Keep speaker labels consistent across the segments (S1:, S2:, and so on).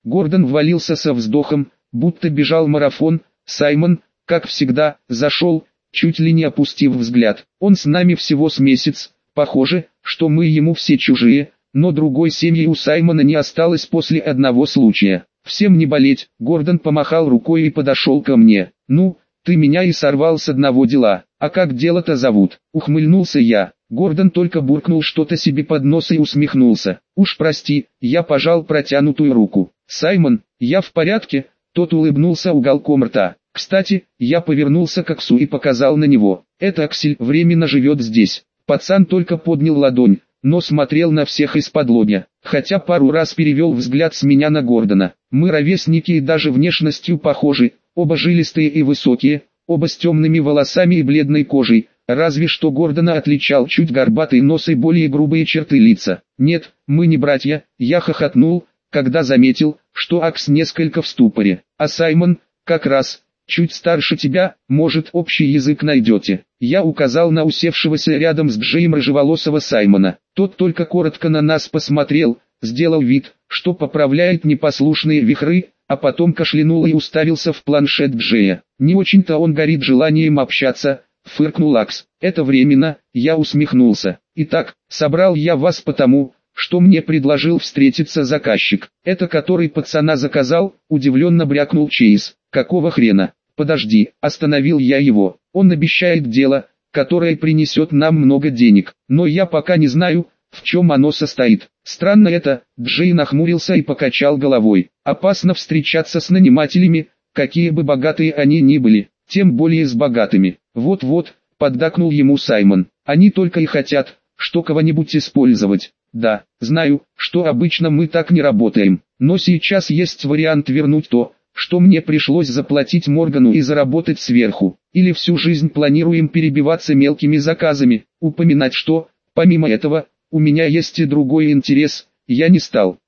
S1: Гордон ввалился со вздохом, будто бежал марафон. Саймон, как всегда, зашел, чуть ли не опустив взгляд. Он с нами всего с месяц, похоже, что мы ему все чужие, но другой семьи у Саймона не осталось после одного случая. Всем не болеть, Гордон помахал рукой и подошел ко мне. Ну, ты меня и сорвал с одного дела, а как дело-то зовут? Ухмыльнулся я. Гордон только буркнул что-то себе под нос и усмехнулся. Уж прости, я пожал протянутую руку. Саймон, я в порядке? Тот улыбнулся уголком рта. Кстати, я повернулся к Аксу и показал на него. Это Аксель временно живет здесь. Пацан только поднял ладонь, но смотрел на всех из-под-лобья, хотя пару раз перевел взгляд с меня на Гордона. Мы ровесники и даже внешностью похожи, оба жилистые и высокие, оба с темными волосами и бледной кожей, разве что Гордона отличал чуть горбатый нос и более грубые черты лица. Нет, мы не братья, я хохотнул, когда заметил, что Акс несколько в ступоре, а Саймон, как раз, чуть старше тебя, может общий язык найдете. Я указал на усевшегося рядом с Джеем рыжеволосого Саймона. Тот только коротко на нас посмотрел, сделал вид, что поправляет непослушные вихры, а потом кашлянул и уставился в планшет Джея. Не очень-то он горит желанием общаться, фыркнул Акс. Это временно, я усмехнулся. Итак, собрал я вас потому, что мне предложил встретиться заказчик. Это который пацана заказал, удивленно брякнул Чейз. Какого хрена? Подожди, остановил я его. Он обещает дело, которое принесет нам много денег, но я пока не знаю, в чем оно состоит. Странно это, Джей нахмурился и покачал головой. Опасно встречаться с нанимателями, какие бы богатые они ни были, тем более с богатыми. Вот-вот, поддакнул ему Саймон. Они только и хотят, что кого-нибудь использовать. Да, знаю, что обычно мы так не работаем, но сейчас есть вариант вернуть то, что мне пришлось заплатить Моргану и заработать сверху. Или всю жизнь планируем перебиваться мелкими заказами. Упоминать что, помимо этого, у меня есть и другой интерес. Я не стал.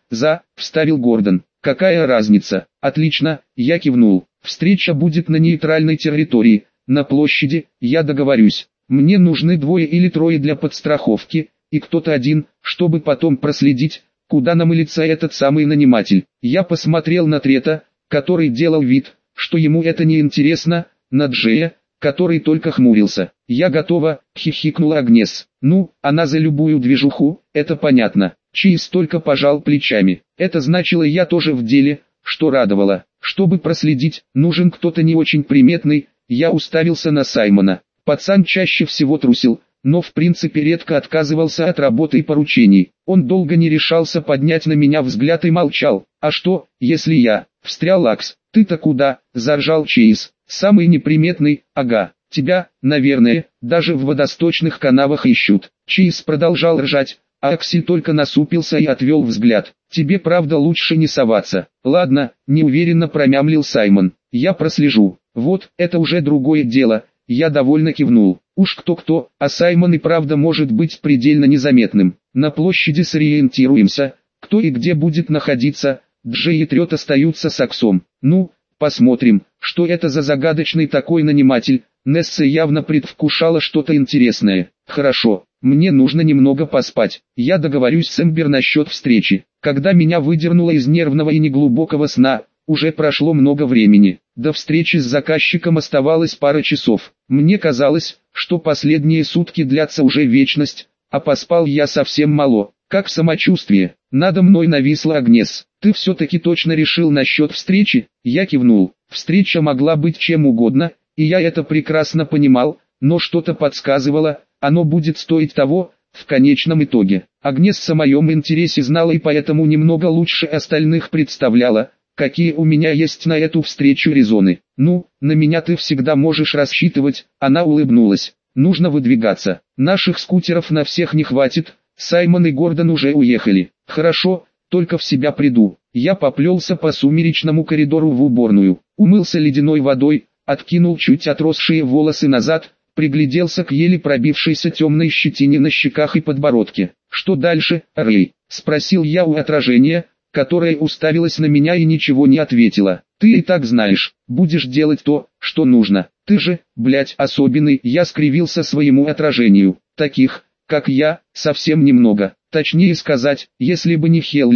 S1: Вставил Гордон. Какая разница? Отлично, я кивнул. Встреча будет на нейтральной территории, на площади, я договорюсь. Мне нужны 2 или 3 для подстраховки, и кто-то один, чтобы потом проследить, куда намылится этот самый наниматель. Я посмотрел на Трета, который делал вид, что ему это не интересно, на Джея, который только хмурился. «Я готова», — хихикнула Агнес. «Ну, она за любую движуху, это понятно». Чейз только пожал плечами. Это значило я тоже в деле, что радовало. Чтобы проследить, нужен кто-то не очень приметный. Я уставился на Саймона. Пацан чаще всего трусил, но в принципе редко отказывался от работы и поручений. Он долго не решался поднять на меня взгляд и молчал. «А что, если я?» — встрял Акс. «Ты-то куда?» — заржал Чейз. «Самый неприметный, ага. Тебя, наверное, даже в водосточных канавах ищут». Чейз продолжал ржать, а Аксель только насупился и отвел взгляд. «Тебе правда лучше не соваться». «Ладно», — неуверенно промямлил Саймон. «Я прослежу». «Вот, это уже другое дело». Я довольно кивнул. Уж кто-кто, а Саймон и правда может быть предельно незаметным. На площади сориентируемся, кто и где будет находиться. Джей и Трет остаются с Аксом. Ну, посмотрим, что это за загадочный такой наниматель. Несса явно предвкушала что-то интересное. Хорошо, мне нужно немного поспать. Я договорюсь с Эмбер насчет встречи. Когда меня выдернуло из нервного и неглубокого сна, уже прошло много времени. До встречи с заказчиком оставалось пара часов. Мне казалось, что последние сутки длятся уже вечность, а поспал я совсем мало. Как самочувствие? Надо мной нависла Агнес. Ты все-таки точно решил насчет встречи? Я кивнул. Встреча могла быть чем угодно, и я это прекрасно понимал, но что-то подсказывало, оно будет стоить того, в конечном итоге. Агнес о моем интересе знала и поэтому немного лучше остальных представляла, какие у меня есть на эту встречу резоны. «Ну, на меня ты всегда можешь рассчитывать», — она улыбнулась. «Нужно выдвигаться. Наших скутеров на всех не хватит, Саймон и Гордон уже уехали». «Хорошо, только в себя приду». Я поплелся по сумеречному коридору в уборную, умылся ледяной водой, откинул чуть отросшие волосы назад, пригляделся к еле пробившейся темной щетине на щеках и подбородке. «Что дальше, Рэй?» — спросил я у отражения, которая уставилась на меня и ничего не ответила. «Ты и так знаешь, будешь делать то, что нужно. Ты же, блядь, особенный». Я скривился своему отражению. Таких, как я, совсем немного. Точнее сказать, если бы не Хеллер,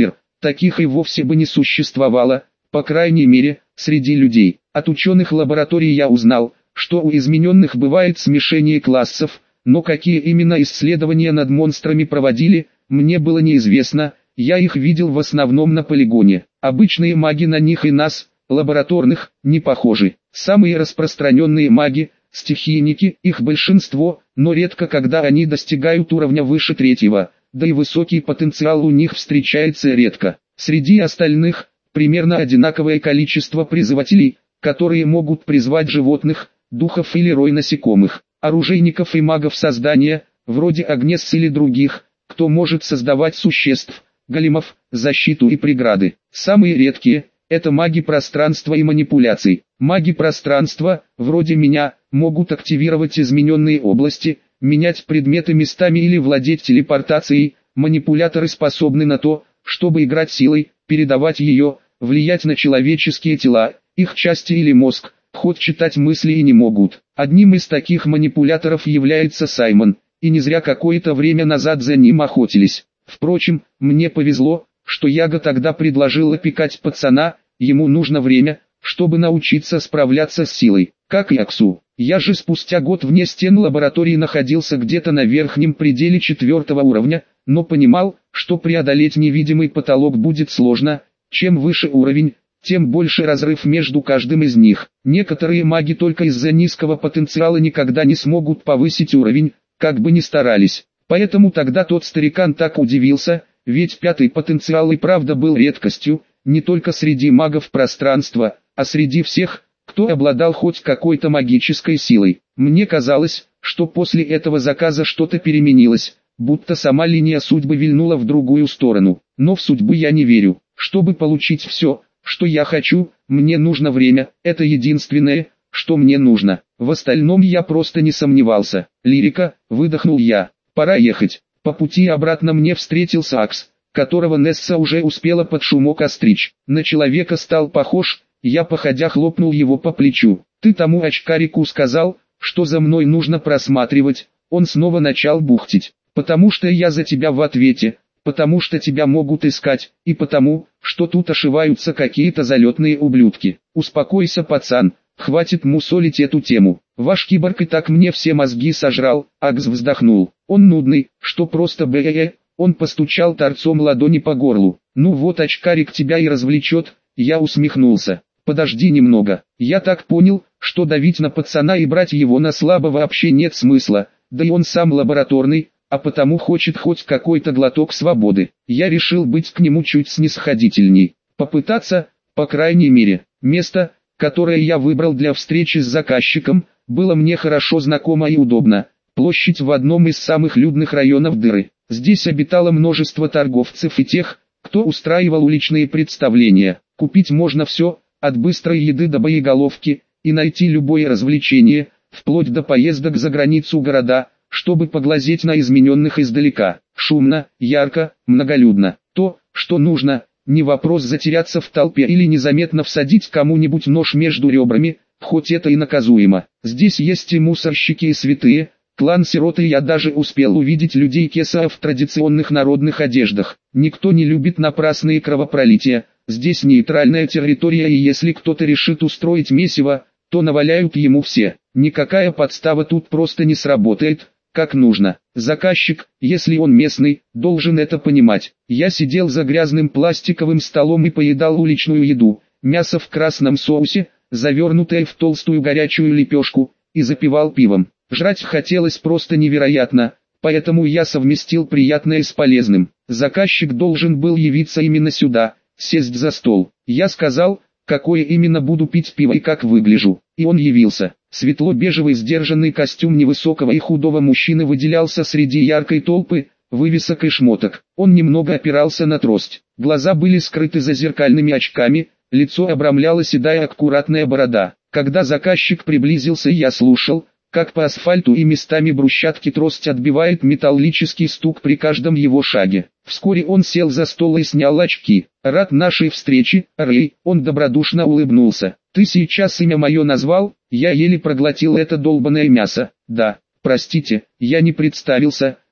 S1: таких и вовсе бы не существовало, по крайней мере, среди людей. От ученых лабораторий я узнал, что у измененных бывает смешение классов, но какие именно исследования над монстрами проводили, мне было неизвестно, я их видел в основном на полигоне. Обычные маги на них и нас, лабораторных, не похожи. Самые распространенные маги – стихийники, их большинство, но редко когда они достигают уровня выше третьего, да и высокий потенциал у них встречается редко. Среди остальных, примерно одинаковое количество призывателей, которые могут призвать животных, духов или рой насекомых, оружейников и магов создания, вроде Агнес или других, кто может создавать существ, големов, защиту и преграды. Самые редкие – это маги пространства и манипуляций. Маги пространства, вроде меня, могут активировать измененные области, менять предметы местами или владеть телепортацией. Манипуляторы способны на то, чтобы играть силой, передавать ее, влиять на человеческие тела, их части или мозг, ход читать мысли и не могут. Одним из таких манипуляторов является Саймон, и не зря какое-то время назад за ним охотились. Впрочем, мне повезло, что Яга тогда предложил опекать пацана, ему нужно время, чтобы научиться справляться с силой, как и Аксу. Я же спустя год вне стен лаборатории находился где-то на верхнем пределе 4-го уровня, но понимал, что преодолеть невидимый потолок будет сложно, чем выше уровень, тем больше разрыв между каждым из них. Некоторые маги только из-за низкого потенциала никогда не смогут повысить уровень, как бы ни старались. Поэтому тогда тот старикан так удивился, ведь 5-й потенциал и правда был редкостью, не только среди магов пространства, а среди всех, кто обладал хоть какой-то магической силой. Мне казалось, что после этого заказа что-то переменилось, будто сама линия судьбы вильнула в другую сторону. Но в судьбу я не верю. Чтобы получить все, что я хочу, мне нужно время, это единственное, что мне нужно. В остальном я просто не сомневался. Лирика, выдохнул я. Пора ехать. По пути обратно мне встретился Акс, которого Несса уже успела под шумок остричь. На человека стал похож, я походя хлопнул его по плечу. Ты тому очкарику сказал, что за мной нужно просматривать, он снова начал бухтить. Потому что я за тебя в ответе, потому что тебя могут искать, и потому, что тут ошиваются какие-то залетные ублюдки. Успокойся, пацан, хватит мусолить эту тему. Ваш киборг и так мне все мозги сожрал. Акс вздохнул. Он нудный, что просто Он постучал торцом ладони по горлу. Ну вот очкарик тебя и развлечет. Я усмехнулся. Подожди немного. Я так понял, что давить на пацана и брать его на слабо вообще нет смысла. Да и он сам лабораторный, а потому хочет хоть какой-то глоток свободы. Я решил быть к нему чуть снисходительней. Попытаться, по крайней мере. Место, которое я выбрал для встречи с заказчиком, было мне хорошо знакомо и удобно. Площадь в одном из самых людных районов дыры. Здесь обитало множество торговцев и тех, кто устраивал уличные представления. Купить можно все, от быстрой еды до боеголовки, и найти любое развлечение, вплоть до поездок за границу города, чтобы поглазеть на измененных издалека. Шумно, ярко, многолюдно. То, что нужно, не вопрос затеряться в толпе или незаметно всадить кому-нибудь нож между ребрами, хоть это и наказуемо. Здесь есть и мусорщики и святые, клан сироты, я даже успел увидеть людей Кесаа в традиционных народных одеждах. Никто не любит напрасные кровопролития, здесь нейтральная территория, и если кто-то решит устроить месиво, то наваляют ему все. Никакая подстава тут просто не сработает, как нужно. Заказчик, если он местный, должен это понимать. Я сидел за грязным пластиковым столом и поедал уличную еду, мясо в красном соусе, завернутое в толстую горячую лепешку, и запивал пивом. Жрать хотелось просто невероятно, поэтому я совместил приятное с полезным. Заказчик должен был явиться именно сюда, сесть за стол. Я сказал, какое именно буду пить пиво и как выгляжу, и он явился. Светло-бежевый сдержанный костюм невысокого и худого мужчины выделялся среди яркой толпы, вывесок и шмоток. Он немного опирался на трость. Глаза были скрыты за зеркальными очками, лицо обрамляла седая аккуратная борода. Когда заказчик приблизился, я слушал, как по асфальту и местами брусчатки трость отбивает металлический стук при каждом его шаге. Вскоре он сел за стол и снял очки. «Рад нашей встрече, Рэй», он добродушно улыбнулся. «Ты сейчас имя мое назвал?» Я еле проглотил это долбаное мясо. «Да, простите, я не представился»,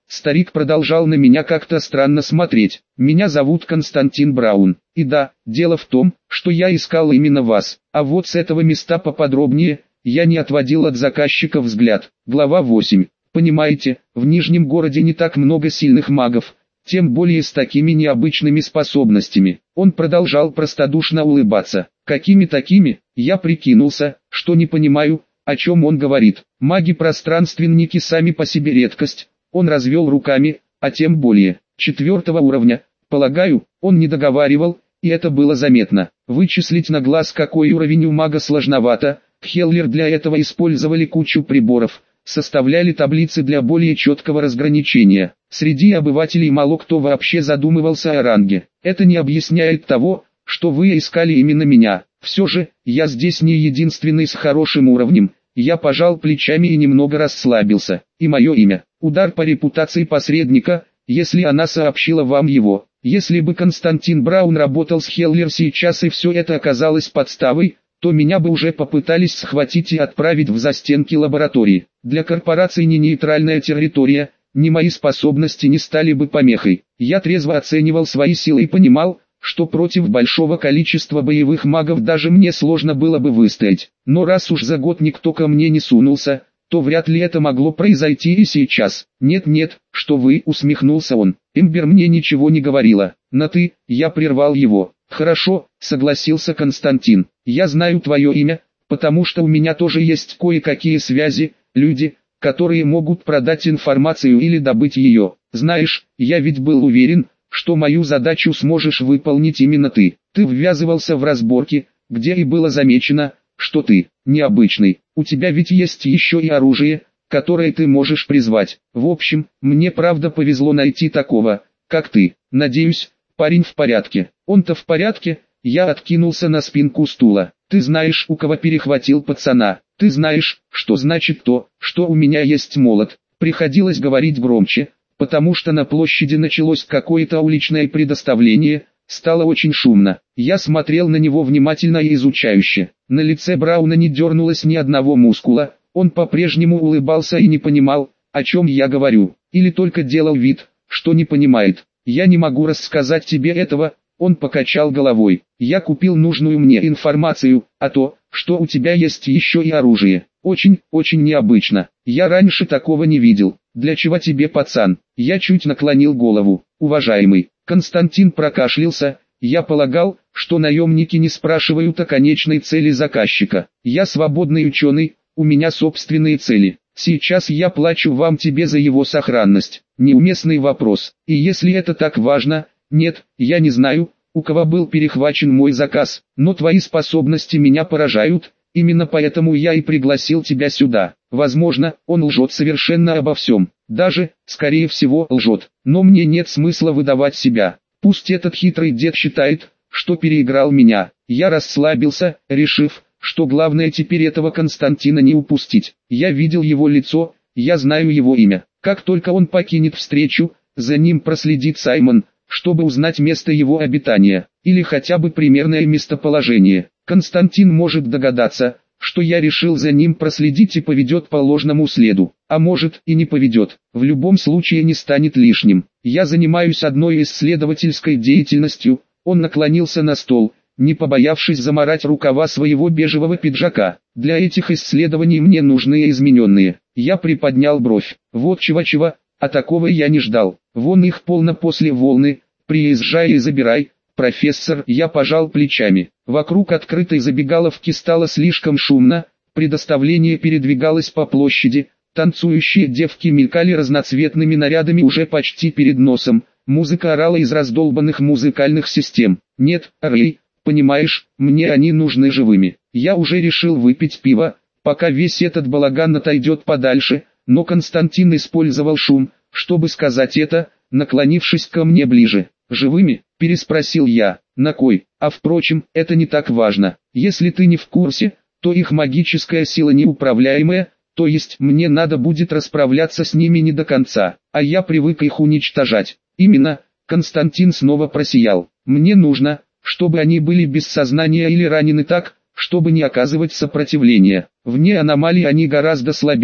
S1: Старик продолжал на меня как-то странно смотреть. Меня зовут Константин Браун. И да, дело в том, что я искал именно вас. А вот с этого места поподробнее, я не отводил от заказчика взгляд. Глава 8. Понимаете, в Нижнем городе не так много сильных магов, тем более с такими необычными способностями. Он продолжал простодушно улыбаться. Какими такими? Я прикинулся, что не понимаю, о чем он говорит. Маги-пространственники сами по себе редкость. Он развел руками, а тем более 4-го уровня. Полагаю, он не договаривал, и это было заметно. Вычислить на глаз, какой уровень у мага, сложновато. Хеллер для этого использовали кучу приборов, составляли таблицы для более четкого разграничения. Среди обывателей мало кто вообще задумывался о ранге. Это не объясняет того, что вы искали именно меня. Все же, я здесь не единственный с хорошим уровнем. Я пожал плечами и немного расслабился. И мое имя. Удар по репутации посредника, если она сообщила вам его. Если бы Константин Браун работал с Хеллер сейчас и все это оказалось подставой, то меня бы уже попытались схватить и отправить в застенки лаборатории. Для корпорации не нейтральная территория, ни мои способности не стали бы помехой. Я трезво оценивал свои силы и понимал, что против большого количества боевых магов даже мне сложно было бы выстоять. Но раз уж за год никто ко мне не сунулся, то вряд ли это могло произойти и сейчас. «Нет-нет, что вы», — усмехнулся он. «Эмбер мне ничего не говорила. На «ты», я прервал его. «Хорошо», — согласился Константин. «Я знаю твое имя, потому что у меня тоже есть кое-какие связи, люди, которые могут продать информацию или добыть ее. Знаешь, я ведь был уверен, что мою задачу сможешь выполнить именно ты. Ты ввязывался в разборки, где и было замечено, что ты необычный. У тебя ведь есть еще и оружие, которое ты можешь призвать. В общем, мне правда повезло найти такого, как ты. Надеюсь, парень в порядке». «Он-то в порядке?» Я откинулся на спинку стула. «Ты знаешь, у кого перехватил пацана. Ты знаешь, что значит то, что у меня есть молот». Приходилось говорить громче, потому что на площади началось какое-то уличное предоставление, стало очень шумно. Я смотрел на него внимательно и изучающе. На лице Брауна не дернулось ни одного мускула, он по-прежнему улыбался и не понимал, о чем я говорю, или только делал вид, что не понимает. «Я не могу рассказать тебе этого», — он покачал головой. «Я купил нужную мне информацию, а то, что у тебя есть еще и оружие, очень необычно. Я раньше такого не видел. Для чего тебе, пацан?» Я чуть наклонил голову. «Уважаемый». Константин прокашлялся. «Я полагал, что наемники не спрашивают о конечной цели заказчика. Я свободный ученый, у меня собственные цели. Сейчас я плачу вам тебе за его сохранность». Неуместный вопрос. И если это так важно, нет, я не знаю, у кого был перехвачен мой заказ, но твои способности меня поражают, именно поэтому я и пригласил тебя сюда. Возможно, он лжет совершенно обо всем, даже, скорее всего, лжет, но мне нет смысла выдавать себя. Пусть этот хитрый дед считает, что переиграл меня. Я расслабился, решив, что главное теперь этого Константина не упустить. Я видел его лицо, я знаю его имя. Как только он покинет встречу, за ним проследит Саймон, чтобы узнать место его обитания, или хотя бы примерное местоположение. Константин может догадаться, что я решил за ним проследить и поведет по ложному следу, а может и не поведет, в любом случае не станет лишним. Я занимаюсь одной исследовательской деятельностью. Он наклонился на стол, не побоявшись замарать рукава своего бежевого пиджака. Для этих исследований мне нужны измененные. Я приподнял бровь. Вот чего-чего, а такого я не ждал. Вон их полно после волны, приезжай и забирай. «Профессор», я пожал плечами. Вокруг открытой забегаловки стало слишком шумно, предоставление передвигалось по площади, танцующие девки мелькали разноцветными нарядами уже почти перед носом, музыка орала из раздолбанных музыкальных систем. «Нет, Рэй, понимаешь, мне они нужны живыми. Я уже решил выпить пиво, пока весь этот балаган отойдет подальше», но Константин использовал шум, чтобы сказать это, наклонившись ко мне ближе. «Живыми?» – переспросил я. «На кой? А впрочем, это не так важно. Если ты не в курсе, то их магическая сила неуправляемая, то есть мне надо будет расправляться с ними не до конца, а я привык их уничтожать». «Именно», – Константин снова просиял. «Мне нужно, чтобы они были без сознания или ранены так, чтобы не оказывать сопротивления. Вне аномалий они гораздо слабее,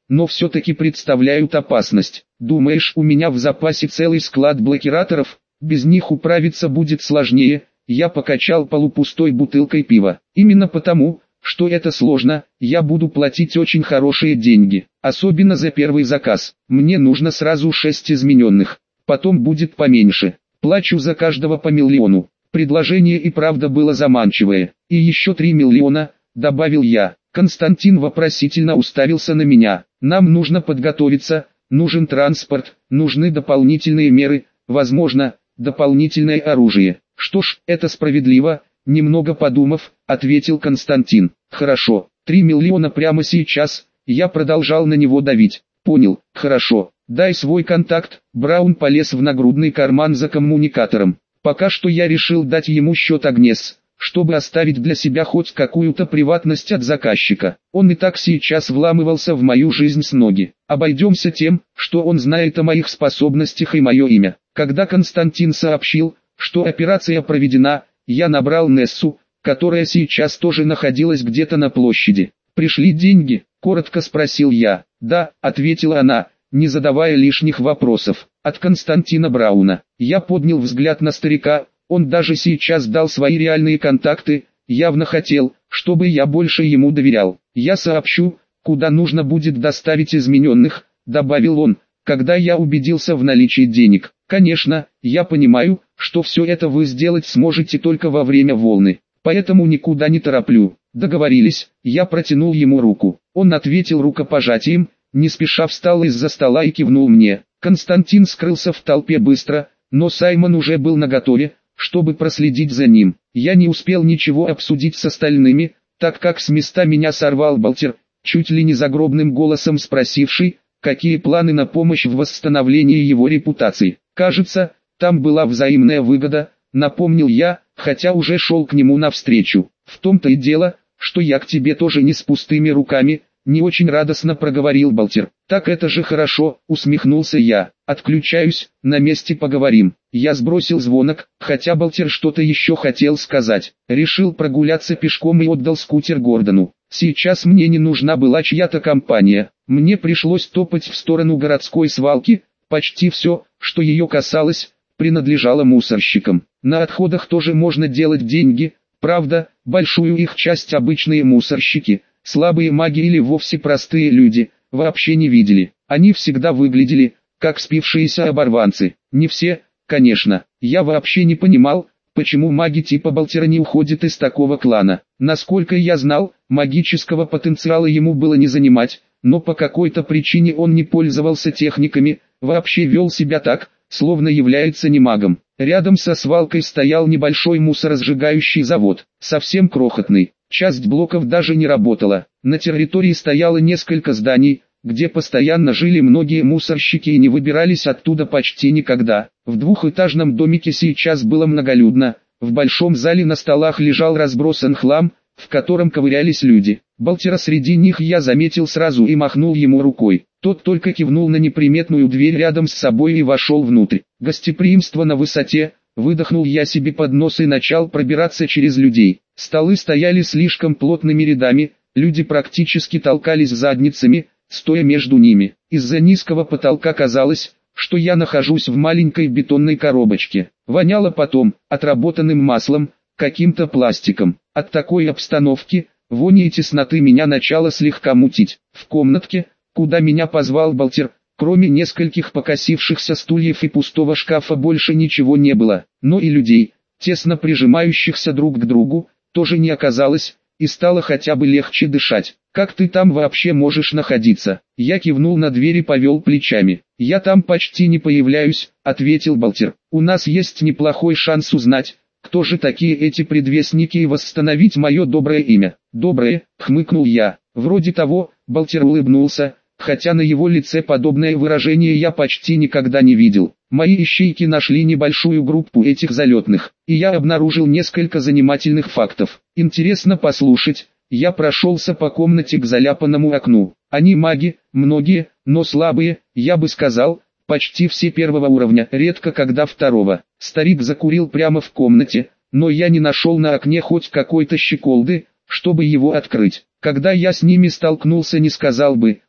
S1: но все-таки представляют опасность. Думаешь, у меня в запасе целый склад блокираторов? Без них управиться будет сложнее. Я покачал полупустой бутылкой пива. Именно потому, что это сложно, я буду платить очень хорошие деньги. Особенно за первый заказ. Мне нужно сразу 6 измененных. Потом будет поменьше. Плачу за каждого по миллиону. Предложение и правда было заманчивое. И еще 3 миллиона, добавил я. Константин вопросительно уставился на меня. Нам нужно подготовиться, нужен транспорт, нужны дополнительные меры, возможно, дополнительное оружие. Что ж, это справедливо, немного подумав, ответил Константин. Хорошо, 3 миллиона прямо сейчас, я продолжал на него давить. Понял, хорошо, дай свой контакт. Браун полез в нагрудный карман за коммуникатором. Пока что я решил дать ему счет Агнес, чтобы оставить для себя хоть какую-то приватность от заказчика. Он и так сейчас вламывался в мою жизнь с ноги. Обойдемся тем, что он знает о моих способностях и мое имя. Когда Константин сообщил, что операция проведена, я набрал Нессу, которая сейчас тоже находилась где-то на площади. «Пришли деньги?» – коротко спросил я. «Да», – ответила она, не задавая лишних вопросов. «От Константина Брауна». Я поднял взгляд на старика. Он даже сейчас дал свои реальные контакты, явно хотел, чтобы я больше ему доверял. «Я сообщу, куда нужно будет доставить измененных», — добавил он, когда я убедился в наличии денег. «Конечно, я понимаю, что все это вы сделать сможете только во время волны, поэтому никуда не тороплю». Договорились, я протянул ему руку. Он ответил рукопожатием, не спеша встал из-за стола и кивнул мне. Константин скрылся в толпе быстро, но Саймон уже был наготове, чтобы проследить за ним. Я не успел ничего обсудить с остальными, так как с места меня сорвал Балтер, чуть ли не загробным голосом спросивший, какие планы на помощь в восстановлении его репутации. «Кажется, там была взаимная выгода», — напомнил я, хотя уже шел к нему навстречу. «В том-то и дело, что я к тебе тоже не с пустыми руками», — не очень радостно проговорил Балтер. «Так это же хорошо», — усмехнулся я. «Отключаюсь, на месте поговорим». Я сбросил звонок, хотя Балтер что-то еще хотел сказать. Решил прогуляться пешком и отдал скутер Гордону. Сейчас мне не нужна была чья-то компания. Мне пришлось топать в сторону городской свалки. Почти все, что ее касалось, принадлежало мусорщикам. На отходах тоже можно делать деньги. Правда, большую их часть обычные мусорщики, слабые маги или вовсе простые люди, вообще не видели. Они всегда выглядели, как спившиеся оборванцы. Не все, конечно. Я вообще не понимал, почему маги типа Балтера не уходят из такого клана. Насколько я знал, магического потенциала ему было не занимать, но по какой-то причине он не пользовался техниками, вообще вел себя так, словно является не магом. Рядом со свалкой стоял небольшой мусоросжигающий завод, совсем крохотный. Часть блоков даже не работала. На территории стояло несколько зданий, где постоянно жили многие мусорщики и не выбирались оттуда почти никогда. В двухэтажном домике сейчас было многолюдно. В большом зале на столах лежал разбросан хлам, в котором ковырялись люди. Балтера среди них я заметил сразу и махнул ему рукой. Тот только кивнул на неприметную дверь рядом с собой и вошел внутрь. Гостеприимство на высоте, выдохнул я себе под нос и начал пробираться через людей. Столы стояли слишком плотными рядами, люди практически толкались задницами, стоя между ними. Из-за низкого потолка казалось, что я нахожусь в маленькой бетонной коробочке. Воняло потом, отработанным маслом, каким-то пластиком. От такой обстановки, вони и тесноты меня начало слегка мутить. В комнатке, куда меня позвал Балтер, кроме нескольких покосившихся стульев и пустого шкафа больше ничего не было. Но и людей, тесно прижимающихся друг к другу, тоже не оказалось, и стало хотя бы легче дышать. «Как ты там вообще можешь находиться?» Я кивнул на дверь и повел плечами. «Я там почти не появляюсь», — ответил Балтер. «У нас есть неплохой шанс узнать, кто же такие эти предвестники и восстановить мое доброе имя». «Доброе», — хмыкнул я. «Вроде того», — Балтер улыбнулся, хотя на его лице подобное выражение я почти никогда не видел. «Мои ищейки нашли небольшую группу этих залетных, и я обнаружил несколько занимательных фактов. Интересно послушать». Я прошелся по комнате к заляпанному окну. Они маги, многие, но слабые, я бы сказал, почти все первого уровня, редко когда второго. Старик закурил прямо в комнате, но я не нашел на окне хоть какой-то щеколды, чтобы его открыть. Когда я с ними столкнулся, не сказал бы,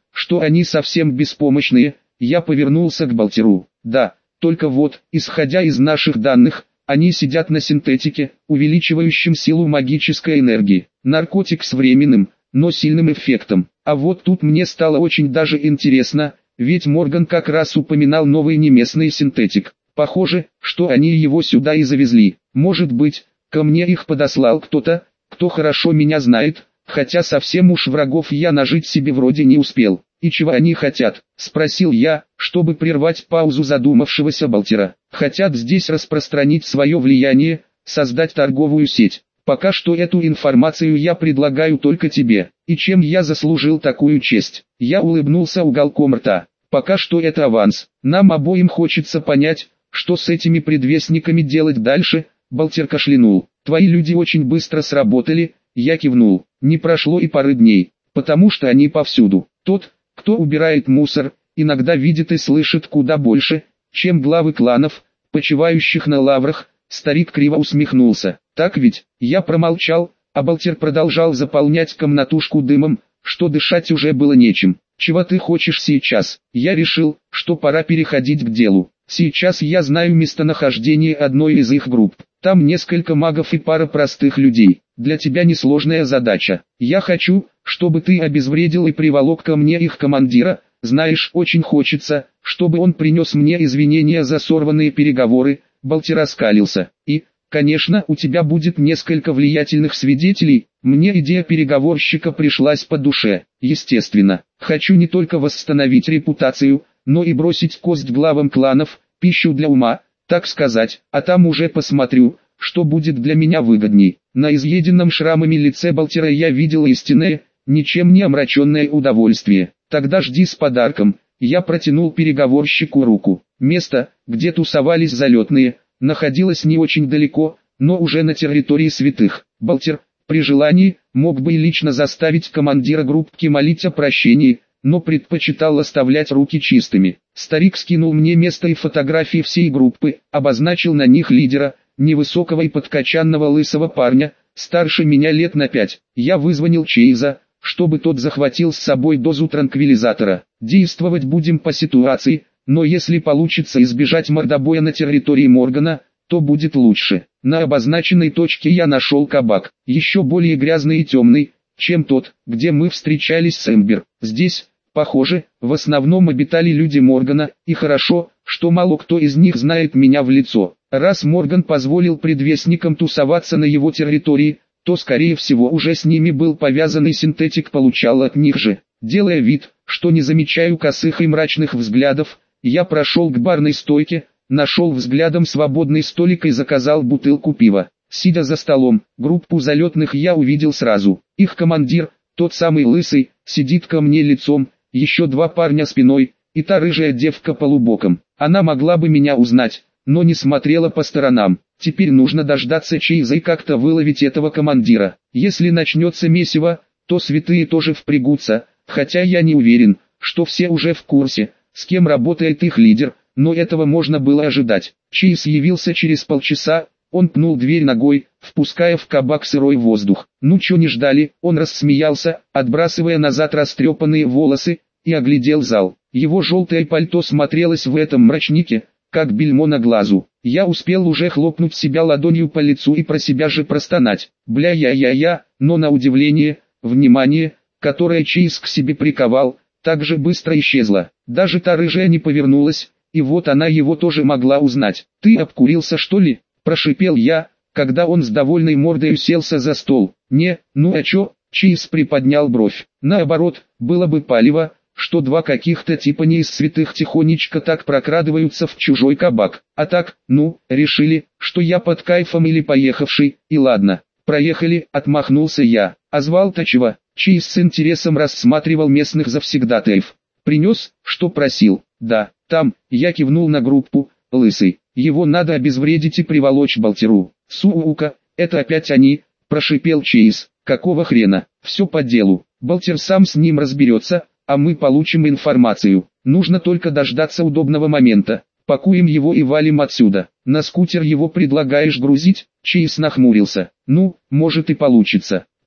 S1: что они совсем беспомощные. Я повернулся к Балтеру. Да, только вот, исходя из наших данных, они сидят на синтетике, увеличивающем силу магической энергии. Наркотик с временным, но сильным эффектом. А вот тут мне стало очень даже интересно, ведь Морган как раз упоминал новый неместный синтетик. Похоже, что они его сюда и завезли. Может быть, ко мне их подослал кто-то, кто хорошо меня знает, хотя совсем уж врагов я нажить себе вроде не успел. «И чего они хотят?» – спросил я, чтобы прервать паузу задумавшегося Балтера. «Хотят здесь распространить свое влияние, создать торговую сеть. Пока что эту информацию я предлагаю только тебе. И чем я заслужил такую честь?» Я улыбнулся уголком рта. «Пока что это аванс. Нам обоим хочется понять, что с этими предвестниками делать дальше». Балтер кашлянул. «Твои люди очень быстро сработали». Я кивнул. «Не прошло и пары дней, потому что они повсюду. Тот, кто убирает мусор, иногда видит и слышит куда больше, чем главы кланов, почивающих на лаврах». Старик криво усмехнулся. «Так ведь?» Я промолчал, а Балтер продолжал заполнять комнатушку дымом, что дышать уже было нечем. «Чего ты хочешь сейчас?» Я решил, что пора переходить к делу. «Сейчас я знаю местонахождение одной из их групп. Там несколько магов и пара простых людей. Для тебя несложная задача. Я хочу, чтобы ты обезвредил и приволок ко мне их командира. Знаешь, очень хочется, чтобы он принес мне извинения за сорванные переговоры». Балтер оскалился. «И, конечно, у тебя будет несколько влиятельных свидетелей». Мне идея переговорщика пришлась по душе. Естественно, хочу не только восстановить репутацию, но и бросить кость главам кланов, пищу для ума, так сказать, а там уже посмотрю, что будет для меня выгодней. На изъеденном шрамами лице Балтера я видел истинное, ничем не омраченное удовольствие. «Тогда жди с подарком». Я протянул переговорщику руку. Место, где тусовались залетные, находилось не очень далеко, но уже на территории святых. Балтер, при желании, мог бы и лично заставить командира группки молить о прощении, но предпочитал оставлять руки чистыми. Старик скинул мне место и фотографии всей группы, обозначил на них лидера, невысокого и подкачанного лысого парня, старше меня лет на 5. Я вызвонил Чейза, чтобы тот захватил с собой дозу транквилизатора. Действовать будем по ситуации, но если получится избежать мордобоя на территории Моргана, то будет лучше. На обозначенной точке я нашел кабак, еще более грязный и темный, чем тот, где мы встречались с Эмбер. Здесь, похоже, в основном обитали люди Моргана, и хорошо, что мало кто из них знает меня в лицо. Раз Морган позволил предвестникам тусоваться на его территории, то скорее всего уже с ними был повязан и синтетик получал от них же. Делая вид, что не замечаю косых и мрачных взглядов, я прошел к барной стойке, нашел взглядом свободный столик и заказал бутылку пива. Сидя за столом, группу залетных я увидел сразу. Их командир, тот самый лысый, сидит ко мне лицом, еще два парня спиной, и та рыжая девка полубоком. Она могла бы меня узнать, но не смотрела по сторонам. Теперь нужно дождаться Чейза и как-то выловить этого командира. Если начнется месиво, то святые тоже впрягутся, хотя я не уверен, что все уже в курсе, с кем работает их лидер, но этого можно было ожидать. Чейз явился через полчаса, он пнул дверь ногой, впуская в кабак сырой воздух. «Ну чё не ждали?» Он рассмеялся, отбрасывая назад растрепанные волосы, и оглядел зал. Его желтое пальто смотрелось в этом мрачнике, как бельмо на глазу. Я успел уже хлопнуть себя ладонью по лицу и про себя же простонать. Бля-я-я-я, но на удивление, внимание, которое Чейз к себе приковал, так же быстро исчезло. Даже та рыжая не повернулась, и вот она его тоже могла узнать. «Ты обкурился, что ли?» – прошипел я, когда он с довольной мордой уселся за стол. «Не, ну а чё?» – Чейз приподнял бровь. «Наоборот, было бы палево, что два каких-то типа не из святых тихонечко так прокрадываются в чужой кабак. А так, ну, решили, что я под кайфом или поехавший, и ладно, проехали», — отмахнулся я. «А звал-то чего?» Чейз с интересом рассматривал местных завсегдатаев. «Принес, что просил?» «Да, там», — я кивнул на группу, лысый. «Его надо обезвредить и приволочь Балтеру». «Сука, это опять они», — прошипел Чейз. «Какого хрена? Все по делу. Балтер сам с ним разберется, а мы получим информацию. Нужно только дождаться удобного момента. Пакуем его и валим отсюда. На скутер его предлагаешь грузить?» Чейз нахмурился. «Ну, может и получится.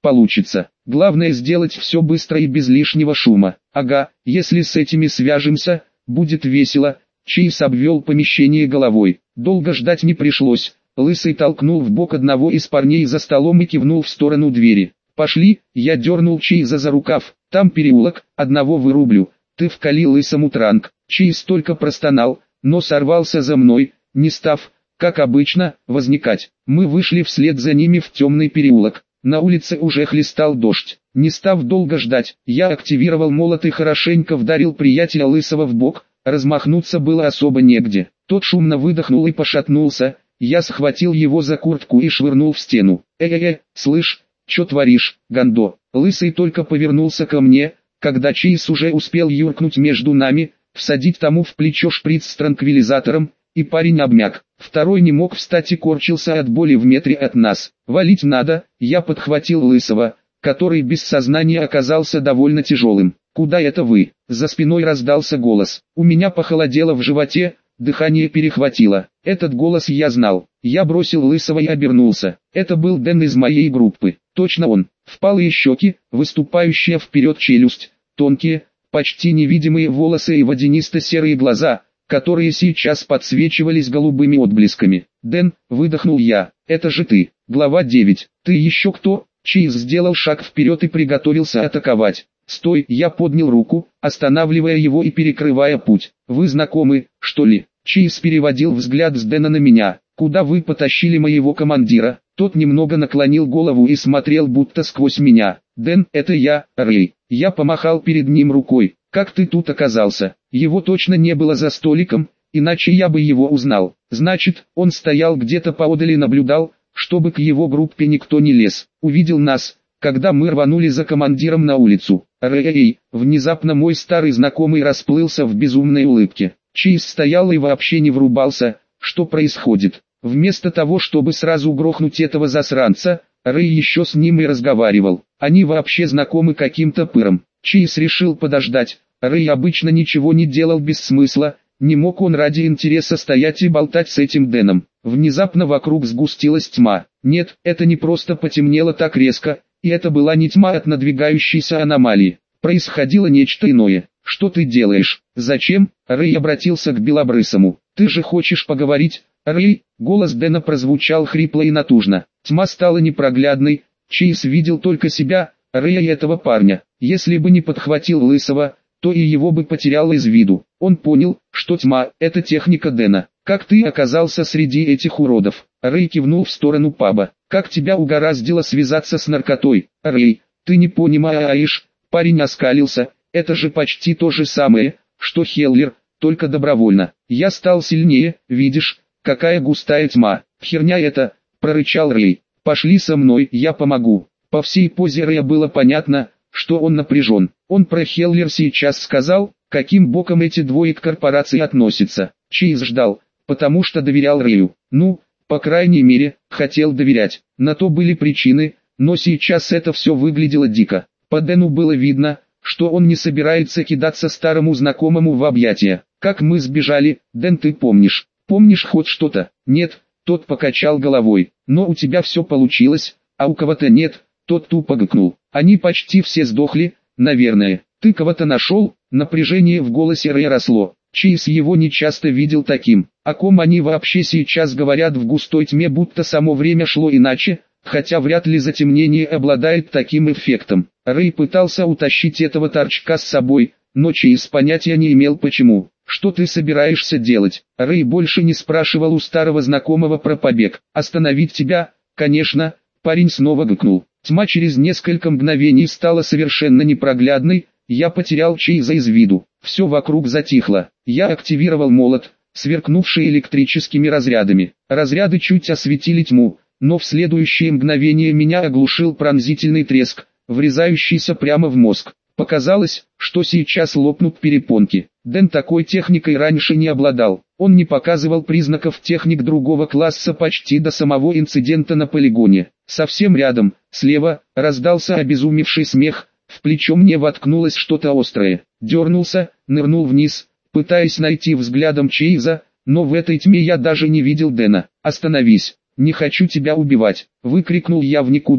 S1: получится. Главное сделать все быстро и без лишнего шума. Ага, если с этими свяжемся, будет весело. Чейз обвел помещение головой. Долго ждать не пришлось. Лысый толкнул в бок одного из парней за столом и кивнул в сторону двери. «Пошли», я дернул Чейза за рукав. «Там переулок, одного вырублю. Ты вкали Лысому транк». Чейз только простонал, но сорвался за мной, не став, как обычно, возникать. Мы вышли вслед за ними в темный переулок. На улице уже хлестал дождь. Не став долго ждать, я активировал молот и хорошенько вдарил приятеля Лысого в бок. Размахнуться было особо негде. Тот шумно выдохнул и пошатнулся. Я схватил его за куртку и швырнул в стену. Слышь, чё творишь, гандо? Лысый только повернулся ко мне, когда Чейз уже успел юркнуть между нами, всадить тому в плечо шприц с транквилизатором, и парень обмяк. Второй не мог встать и корчился от боли в метре от нас. «Валить надо», я подхватил Лысого, который без сознания оказался довольно тяжелым. «Куда это вы?» За спиной раздался голос. У меня похолодело в животе, дыхание перехватило. Этот голос я знал. Я бросил Лысого и обернулся. Это был Дэн из моей группы. Точно он. Впалые щеки, выступающая вперед челюсть, тонкие, почти невидимые волосы и водянисто-серые глаза, которые сейчас подсвечивались голубыми отблесками. «Дэн», выдохнул я, — «это же ты». Глава 9. «Ты еще кто?» Чейз сделал шаг вперед и приготовился атаковать. «Стой!» Я поднял руку, останавливая его и перекрывая путь. «Вы знакомы, что ли?» Чейз переводил взгляд с Дэна на меня. «Куда вы потащили моего командира?» Тот немного наклонил голову и смотрел будто сквозь меня. «Дэн, это я, Рэй». Я помахал перед ним рукой. «Как ты тут оказался?» Его точно не было за столиком, иначе я бы его узнал. Значит, он стоял где-то поодаль и наблюдал, чтобы к его группе никто не лез. Увидел нас, когда мы рванули за командиром на улицу. «Рэй!» Внезапно мой старый знакомый расплылся в безумной улыбке. Чейз стоял и вообще не врубался, что происходит. Вместо того, чтобы сразу грохнуть этого засранца, Рэй еще с ним и разговаривал. Они вообще знакомы каким-то пыром. Чейз решил подождать. Рэй обычно ничего не делал без смысла, не мог он ради интереса стоять и болтать с этим Дэном. Внезапно вокруг сгустилась тьма. Нет, это не просто потемнело так резко, и это была не тьма от надвигающейся аномалии. Происходило нечто иное. «Что ты делаешь? Зачем?» Рэй обратился к Белобрысому. «Ты же хочешь поговорить?» «Рэй!» Голос Дэна прозвучал хрипло и натужно. Тьма стала непроглядной. Чейз видел только себя, Рэя и этого парня. Если бы не подхватил Лысого, то и его бы потерял из виду. Он понял, что тьма – это техника Дэна. «Как ты оказался среди этих уродов?» Рэй кивнул в сторону паба. «Как тебя угораздило связаться с наркотой?» «Рэй, ты не понимаешь». Парень оскалился. «Это же почти то же самое, что Хеллер, только добровольно. Я стал сильнее, видишь, какая густая тьма». «Херня это», – прорычал Рэй. «Пошли со мной, я помогу». По всей позе Рэя было понятно, что он напряжен. Он про Хеллер сейчас сказал, каким боком эти двое к корпорации относятся. Чейз ждал, потому что доверял Рэю. Ну, по крайней мере, хотел доверять. На то были причины, но сейчас это все выглядело дико. По Дэну было видно, что он не собирается кидаться старому знакомому в объятия. «Как мы сбежали, Дэн, ты помнишь? Помнишь хоть что-то?» «Нет», тот покачал головой. «Но у тебя все получилось, а у кого-то нет», тот тупо гыкнул. «Они почти все сдохли, наверное. Ты кого-то нашел?» Напряжение в голосе Рэя росло. Чейз его не часто видел таким. О ком они вообще сейчас говорят в густой тьме, будто само время шло иначе, хотя вряд ли затемнение обладает таким эффектом. Рэй пытался утащить этого торчка с собой, но Чейз понятия не имел почему. «Что ты собираешься делать?» Рэй больше не спрашивал у старого знакомого про побег. «Остановить тебя?» «Конечно», парень снова гыкнул. Тьма через несколько мгновений стала совершенно непроглядной, я потерял Чейза из виду. Все вокруг затихло. Я активировал молот, сверкнувший электрическими разрядами. Разряды чуть осветили тьму, но в следующее мгновение меня оглушил пронзительный треск, врезающийся прямо в мозг. Показалось, что сейчас лопнут перепонки. Дэн такой техникой раньше не обладал. Он не показывал признаков техник другого класса почти до самого инцидента на полигоне. Совсем рядом, слева, раздался обезумевший смех, в плечо мне воткнулось что-то острое. Дернулся, нырнул вниз, пытаясь найти взглядом Чейза, но в этой тьме я даже не видел Дэна. «Остановись, не хочу тебя убивать», — выкрикнул я в никуда.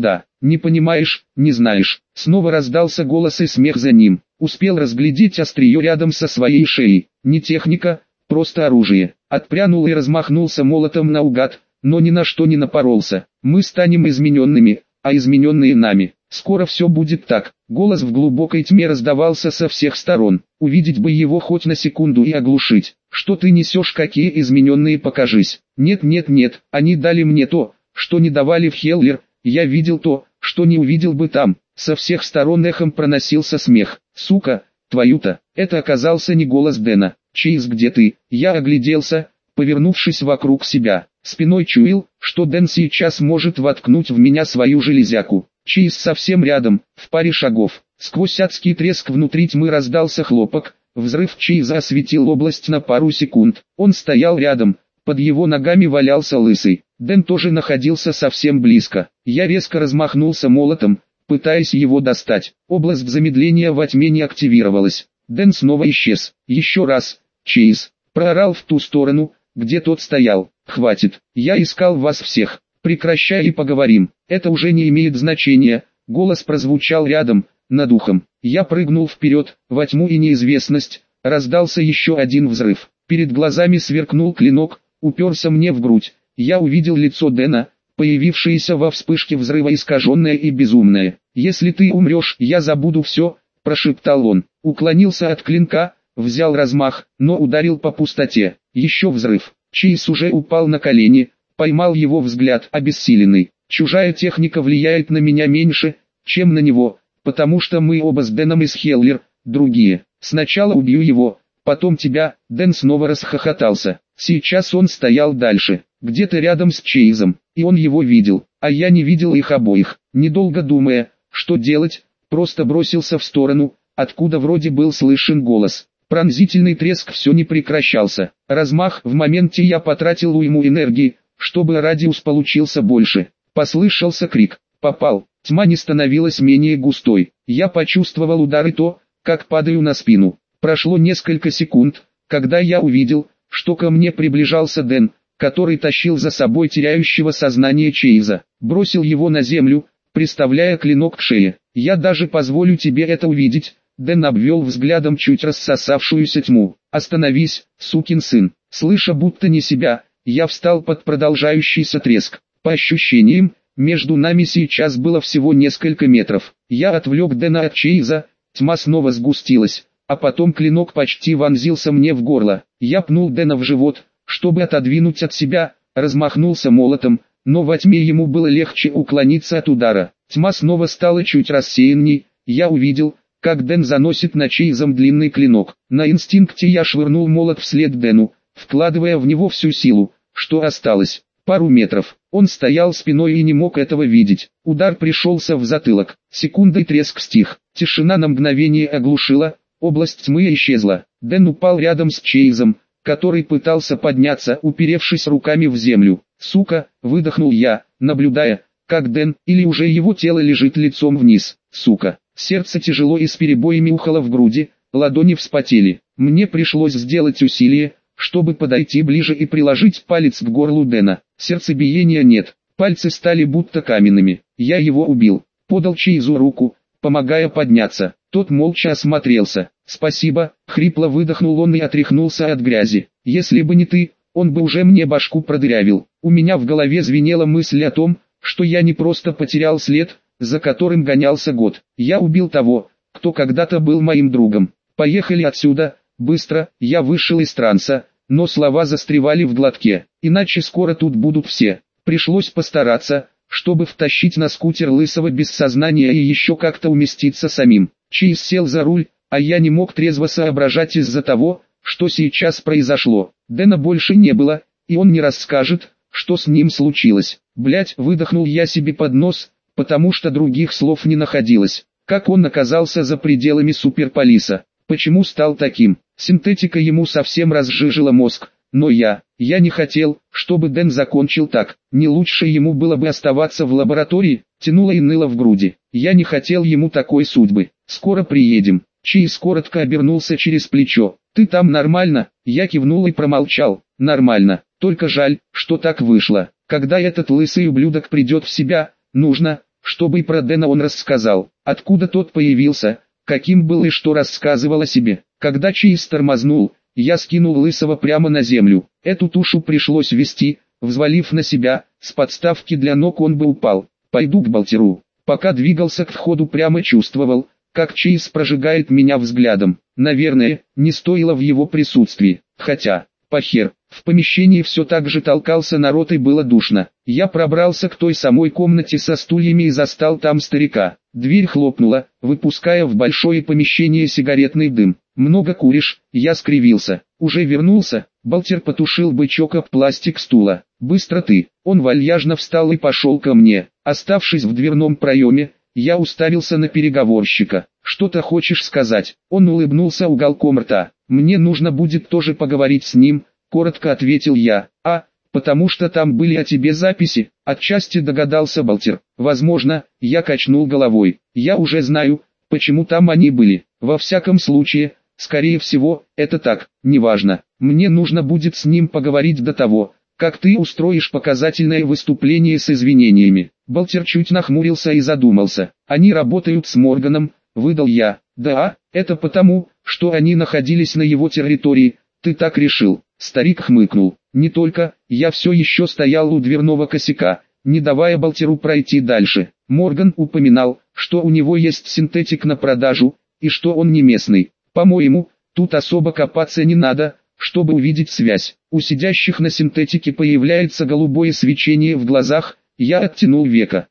S1: Не понимаешь, не знаешь. Снова раздался голос и смех за ним. Успел разглядеть острие рядом со своей шеей. Не техника, просто оружие. Отпрянул и размахнулся молотом наугад, но ни на что не напоролся. Мы станем измененными, а измененные нами. Скоро все будет так. Голос в глубокой тьме раздавался со всех сторон. Увидеть бы его хоть на секунду и оглушить. Что ты несешь, какие измененные, покажись. Нет, нет, нет, они дали мне то, что не давали в Хеллер. Я видел то, что не увидел бы там. Со всех сторон эхом проносился смех. Сука, твою-то. Это оказался не голос Дэна. Чейз, где ты? Я огляделся, повернувшись вокруг себя. Спиной чуял, что Дэн сейчас может воткнуть в меня свою железяку. Чейз совсем рядом, в паре шагов. Сквозь адский треск внутри тьмы раздался хлопок. Взрыв Чейза осветил область на пару секунд. Он стоял рядом, под его ногами валялся лысый. Дэн тоже находился совсем близко. Я резко размахнулся молотом, пытаясь его достать. Область замедления во тьме не активировалась. Дэн снова исчез. Еще раз, Чейз, проорал в ту сторону, где тот стоял. Хватит, я искал вас всех. Прекращай и поговорим. Это уже не имеет значения. Голос прозвучал рядом, над ухом. Я прыгнул вперед, во тьму и неизвестность. Раздался еще один взрыв. Перед глазами сверкнул клинок, уперся мне в грудь. Я увидел лицо Дэна, появившееся во вспышке взрыва, искаженное и безумное. «Если ты умрешь, я забуду все», – прошептал он. Уклонился от клинка, взял размах, но ударил по пустоте. Еще взрыв. Чейз уже упал на колени, поймал его взгляд, обессиленный. Чужая техника влияет на меня меньше, чем на него, потому что мы оба с Дэном из Хеллер, другие. Сначала убью его, потом тебя. Дэн снова расхохотался. Сейчас он стоял дальше, где-то рядом с Чейзом, и он его видел, а я не видел их обоих. Недолго думая, что делать, просто бросился в сторону, откуда вроде был слышен голос. Пронзительный треск все не прекращался. Размах, в моменте я потратил уйму энергии, чтобы радиус получился больше. Послышался крик. Попал. Тьма не становилась менее густой. Я почувствовал удар и то, как падаю на спину. Прошло несколько секунд, когда я увидел, что ко мне приближался Дэн, который тащил за собой теряющего сознание Чейза. Бросил его на землю, приставляя клинок к шее. «Я даже позволю тебе это увидеть». Дэн обвел взглядом чуть рассосавшуюся тьму. «Остановись, сукин сын». Слыша будто не себя, я встал под продолжающийся треск. По ощущениям, между нами сейчас было всего несколько метров. Я отвлек Дэна от Чейза, тьма снова сгустилась, а потом клинок почти вонзился мне в горло. Я пнул Дэна в живот, чтобы отодвинуть от себя, размахнулся молотом, но во тьме ему было легче уклониться от удара. Тьма снова стала чуть рассеянней, я увидел, как Дэн заносит над Чейзом длинный клинок. На инстинкте я швырнул молот вслед Дэну, вкладывая в него всю силу, что осталось. Пару метров. Он стоял спиной и не мог этого видеть. Удар пришелся в затылок. Секундой треск стих. Тишина на мгновение оглушила, область тьмы исчезла. Дэн упал рядом с Чейзом, который пытался подняться, уперевшись руками в землю. «Сука!» – выдохнул я, наблюдая, как Дэн, или уже его тело, лежит лицом вниз. «Сука!» Сердце тяжело и с перебоями ухало в груди, ладони вспотели. Мне пришлось сделать усилие, чтобы подойти ближе и приложить палец к горлу Дэна. Сердцебиения нет, пальцы стали будто каменными. Я его убил. Подал Чейзу руку, помогая подняться. Тот молча осмотрелся. «Спасибо», — хрипло выдохнул он и отряхнулся от грязи. «Если бы не ты, он бы уже мне башку продырявил». У меня в голове звенела мысль о том, что я не просто потерял след, за которым гонялся год. Я убил того, кто когда-то был моим другом. «Поехали отсюда, быстро». Я вышел из транса, но слова застревали в глотке. Иначе скоро тут будут все. Пришлось постараться, чтобы втащить на скутер лысого без сознания и еще как-то уместиться самим. Чейз сел за руль, а я не мог трезво соображать из-за того, что сейчас произошло. Дэна больше не было, и он не расскажет, что с ним случилось. Блять, выдохнул я себе под нос, потому что других слов не находилось. Как он оказался за пределами суперполиса? Почему стал таким? Синтетика ему совсем разжижила мозг. Но я не хотел, чтобы Дэн закончил так. Не лучше ему было бы оставаться в лаборатории, тянуло и ныло в груди. Я не хотел ему такой судьбы. Скоро приедем. Чейз коротко обернулся через плечо. «Ты там нормально?» Я кивнул и промолчал. «Нормально. Только жаль, что так вышло. Когда этот лысый ублюдок придет в себя, нужно, чтобы и про Дэна он рассказал, откуда тот появился, каким был и что рассказывал о себе. Когда Чейз тормознул, я скинул Лысого прямо на землю. Эту тушу пришлось вести, взвалив на себя, с подставки для ног он бы упал. Пойду к Балтеру. Пока двигался к входу, прямо чувствовал, как Чейз прожигает меня взглядом. Наверное, не стоило в его присутствии. Хотя, похер, в помещении все так же толкался народ и было душно. Я пробрался к той самой комнате со стульями и застал там старика. Дверь хлопнула, выпуская в большое помещение сигаретный дым. «Много куришь?» Я скривился. «Уже вернулся?» Балтер потушил бычок об пластик стула. «Быстро ты!» Он вальяжно встал и пошел ко мне. Оставшись в дверном проеме, я уставился на переговорщика. «Что-то хочешь сказать?» Он улыбнулся уголком рта. «Мне нужно будет тоже поговорить с ним», коротко ответил я. Потому что там были о тебе записи», отчасти догадался Балтер. «Возможно», я качнул головой. «Я уже знаю, почему там они были. Во всяком случае, скорее всего, это так, неважно. Мне нужно будет с ним поговорить до того, как ты устроишь показательное выступление с извинениями». Балтер чуть нахмурился и задумался. «Они работают с Морганом», выдал я. «Да, это потому, что они находились на его территории, ты так решил». Старик хмыкнул. «Не только, я все еще стоял у дверного косяка, не давая Балтеру пройти дальше. Морган упоминал, что у него есть синтетик на продажу, и что он не местный. По-моему, тут особо копаться не надо, чтобы увидеть связь. У сидящих на синтетике появляется голубое свечение в глазах». Я оттянул века.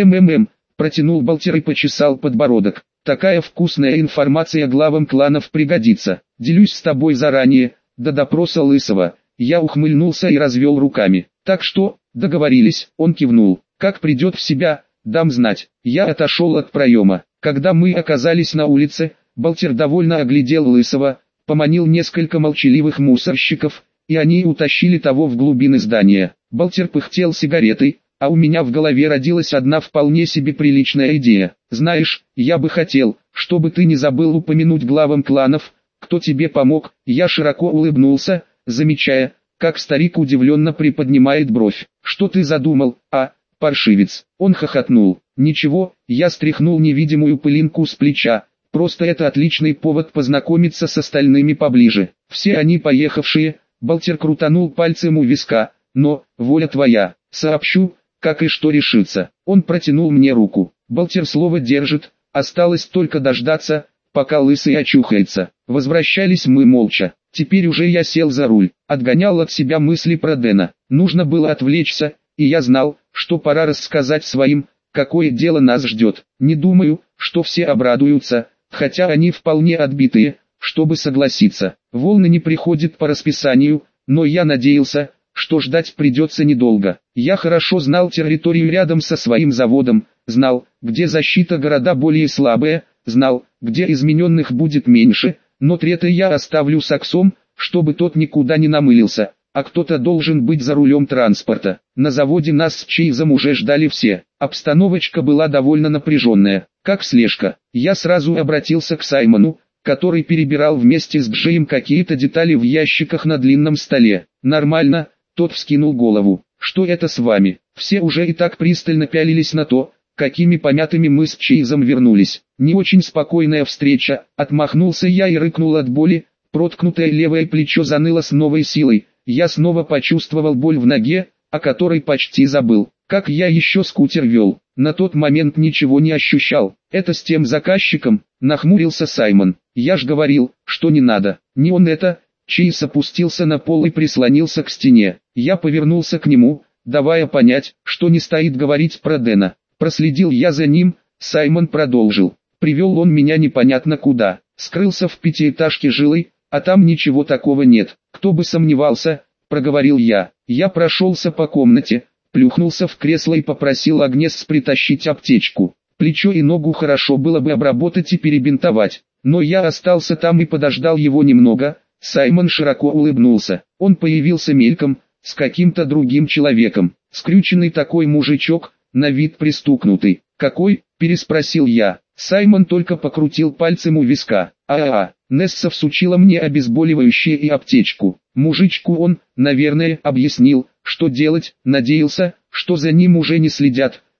S1: Протянул Балтер и почесал подбородок. «Такая вкусная информация главам кланов пригодится. Делюсь с тобой заранее, до допроса Лысого». Я ухмыльнулся и развел руками. «Так что, договорились?» Он кивнул. «Как придет в себя, дам знать». Я отошел от проема. Когда мы оказались на улице, Балтер довольно оглядел Лысого, поманил несколько молчаливых мусорщиков, и они утащили того в глубины здания. Балтер пыхтел сигаретой, а у меня в голове родилась одна вполне себе приличная идея. «Знаешь, я бы хотел, чтобы ты не забыл упомянуть главам кланов, кто тебе помог». Я широко улыбнулся, замечая, как старик удивленно приподнимает бровь. «Что ты задумал, паршивец?» Он хохотнул. «Ничего», я стряхнул невидимую пылинку с плеча. «Просто это отличный повод познакомиться с остальными поближе. Все они поехавшие». Балтер крутанул пальцем у виска. «Но, воля твоя, сообщу, как и что решится». Он протянул мне руку. Балтер слово держит, осталось только дождаться, пока Лысый очухается. Возвращались мы молча. Теперь уже я сел за руль, отгонял от себя мысли про Дэна. Нужно было отвлечься, и я знал, что пора рассказать своим, какое дело нас ждет. Не думаю, что все обрадуются, хотя они вполне отбитые, чтобы согласиться. Волны не приходят по расписанию, но я надеялся, что ждать придется недолго. Я хорошо знал территорию рядом со своим заводом, знал, где защита города более слабая, знал, где измененных будет меньше, но трета я оставлю с Аксом, чтобы тот никуда не намылился, а кто-то должен быть за рулем транспорта. На заводе нас с Чейзом уже ждали все. Обстановочка была довольно напряженная, как слежка. Я сразу обратился к Саймону, который перебирал вместе с Джеем какие-то детали в ящиках на длинном столе. «Нормально», тот вскинул голову. «Что это с вами?» Все уже и так пристально пялились на то, какими помятыми мы с Чейзом вернулись. «Не очень спокойная встреча», отмахнулся я и рыкнул от боли, проткнутое левое плечо заныло с новой силой. Я снова почувствовал боль в ноге, о которой почти забыл. Как я еще скутер вел, на тот момент ничего не ощущал. «Это с тем заказчиком?» нахмурился Саймон. «Я ж говорил, что не надо». «Не он это». Чейз опустился на пол и прислонился к стене. Я повернулся к нему, давая понять, что не стоит говорить про Дэна. Проследил я за ним, Саймон продолжил. «Привел он меня непонятно куда, скрылся в пятиэтажке жилой, а там ничего такого нет. Кто бы сомневался», проговорил я. Я прошелся по комнате, плюхнулся в кресло и попросил Агнес притащить аптечку. Плечо и ногу хорошо было бы обработать и перебинтовать, но я остался там и подождал его немного. Саймон широко улыбнулся. Он появился мельком, с каким-то другим человеком. Скрюченный такой мужичок, на вид пристукнутый. «Какой?» – переспросил я. Саймон только покрутил пальцем у виска. Несса всучила мне обезболивающее и аптечку. Мужичку он, наверное, объяснил, что делать, надеялся, что за ним уже не следят,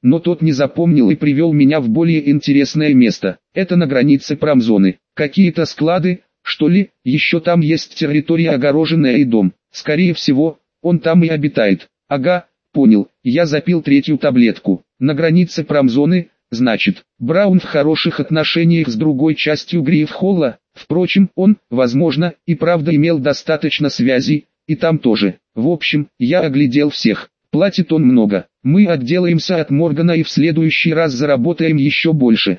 S1: но тот не запомнил и привел меня в более интересное место. Это на границе промзоны. Какие-то склады, что ли? Еще там есть территория огороженная и дом. Скорее всего, он там и обитает. Ага, понял. Я запил третью таблетку. На границе промзоны, значит, Браун в хороших отношениях с другой частью Грифхолла. Впрочем, он, возможно, и правда имел достаточно связей, и там тоже. В общем, я оглядел всех. Платит он много. Мы отделаемся от Моргана и в следующий раз заработаем еще больше.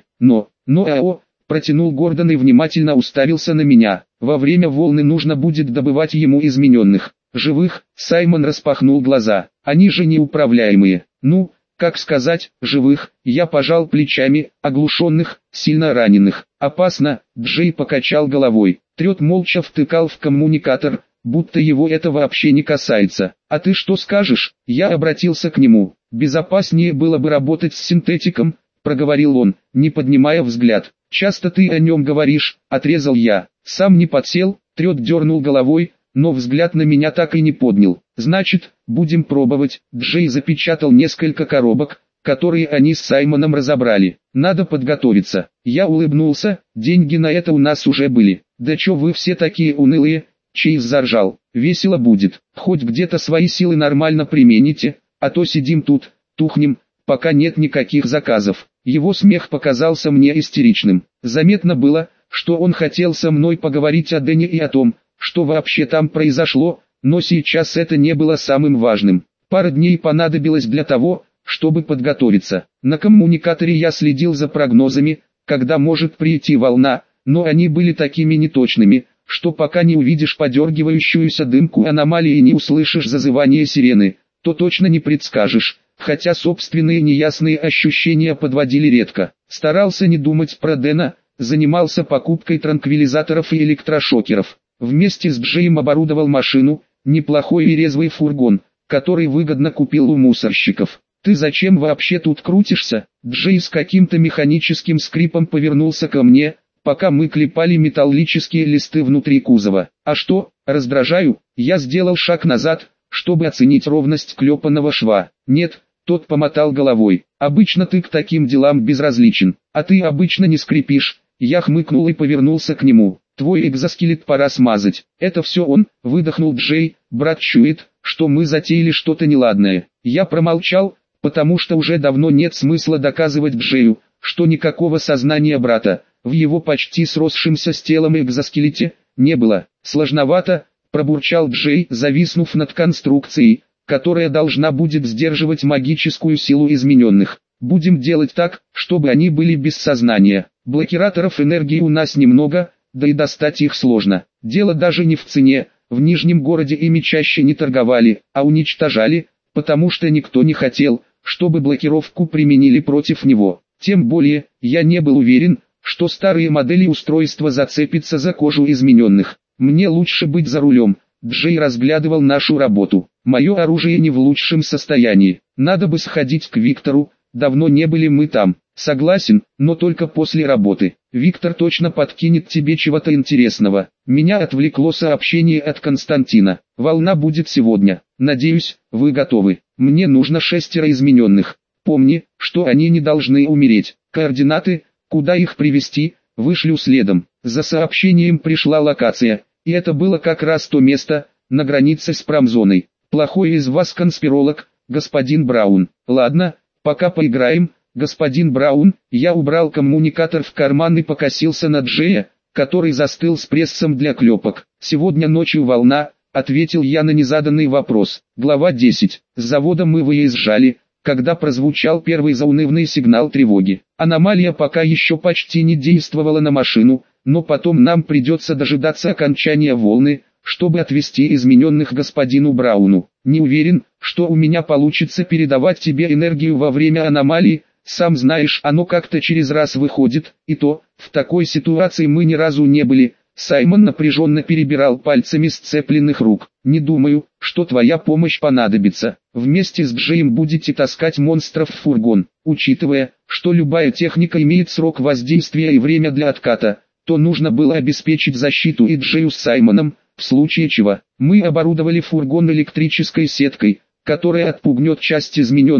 S1: Протянул Гордон и внимательно уставился на меня. Во время волны нужно будет добывать ему измененных. Живых, Саймон распахнул глаза. Они же неуправляемые. Ну, как сказать, живых, я пожал плечами, оглушенных, сильно раненых. Опасно, Джей покачал головой. Трет молча втыкал в коммуникатор, будто его это вообще не касается. А ты что скажешь? Я обратился к нему. Безопаснее было бы работать с синтетиком, проговорил он, не поднимая взгляд. Часто ты о нем говоришь, отрезал я. Сам не подсел, Трет дернул головой, но взгляд на меня так и не поднял. Значит, будем пробовать. Джей запечатал несколько коробок, которые они с Саймоном разобрали. Надо подготовиться. Я улыбнулся, деньги на это у нас уже были. Да чё вы все такие унылые? Чейз заржал. Весело будет. Хоть где-то свои силы нормально примените, а то сидим тут, тухнем, пока нет никаких заказов. Его смех показался мне истеричным. Заметно было, что он хотел со мной поговорить о Дэне и о том, что вообще там произошло, но сейчас это не было самым важным. Пара дней понадобилось для того, чтобы подготовиться. На коммуникаторе я следил за прогнозами, когда может прийти волна, но они были такими неточными, что пока не увидишь подергивающуюся дымку аномалии и не услышишь зазывание сирены, то точно не предскажешь, хотя собственные неясные ощущения подводили редко. Старался не думать про Дэна, занимался покупкой транквилизаторов и электрошокеров. Вместе с Джеем оборудовал машину, неплохой и резвый фургон, который выгодно купил у мусорщиков. «Ты зачем вообще тут крутишься?» Джей с каким-то механическим скрипом повернулся ко мне, пока мы клепали металлические листы внутри кузова. «А что, раздражаю?» Я сделал шаг назад, чтобы оценить ровность клепанного шва. «Нет», тот помотал головой. «Обычно ты к таким делам безразличен, а ты обычно не скрипишь». Я хмыкнул и повернулся к нему. «Твой экзоскелет пора смазать». «Это все он», выдохнул Джей. «Брат чует, что мы затеяли что-то неладное». Я промолчал, потому что уже давно нет смысла доказывать Джею, что никакого сознания брата в его почти сросшемся с телом экзоскелете не было. «Сложновато», пробурчал Джей, зависнув над конструкцией, которая должна будет сдерживать магическую силу измененных. «Будем делать так, чтобы они были без сознания. Блокираторов энергии у нас немного, да и достать их сложно. Дело даже не в цене, в Нижнем городе ими чаще не торговали, а уничтожали, потому что никто не хотел, чтобы блокировку применили против него. Тем более, я не был уверен, что старые модели устройства зацепятся за кожу измененных. Мне лучше быть за рулем». Джей разглядывал нашу работу. «Мое оружие не в лучшем состоянии. Надо бы сходить к Виктору, давно не были мы там». «Согласен, но только после работы. Виктор точно подкинет тебе чего-то интересного». Меня отвлекло сообщение от Константина. «Волна будет сегодня. Надеюсь, вы готовы. Мне нужно 6 измененных. Помни, что они не должны умереть. Координаты, куда их привести, вышлю следом». За сообщением пришла локация, и это было как раз то место, на границе с промзоной. «Плохой из вас конспиролог, господин Браун. Ладно, пока поиграем». «Господин Браун», я убрал коммуникатор в карман и покосился на Джея, который застыл с прессом для клепок. «Сегодня ночью волна», ответил я на незаданный вопрос. Глава 10. С завода мы выезжали, когда прозвучал первый заунывный сигнал тревоги. Аномалия пока еще почти не действовала на машину, но потом нам придется дожидаться окончания волны, чтобы отвезти измененных господину Брауну. Не уверен, что у меня получится передавать тебе энергию во время аномалии. Сам знаешь, оно как-то через раз выходит, и то, в такой ситуации мы ни разу не были». Саймон напряженно перебирал пальцами сцепленных рук. «Не думаю, что твоя помощь понадобится. Вместе с Джеем будете таскать монстров в фургон. Учитывая, что любая техника имеет срок воздействия и время для отката, то нужно было обеспечить защиту и Джею с Саймоном, в случае чего. Мы оборудовали фургон электрической сеткой, которая отпугнет часть измененных,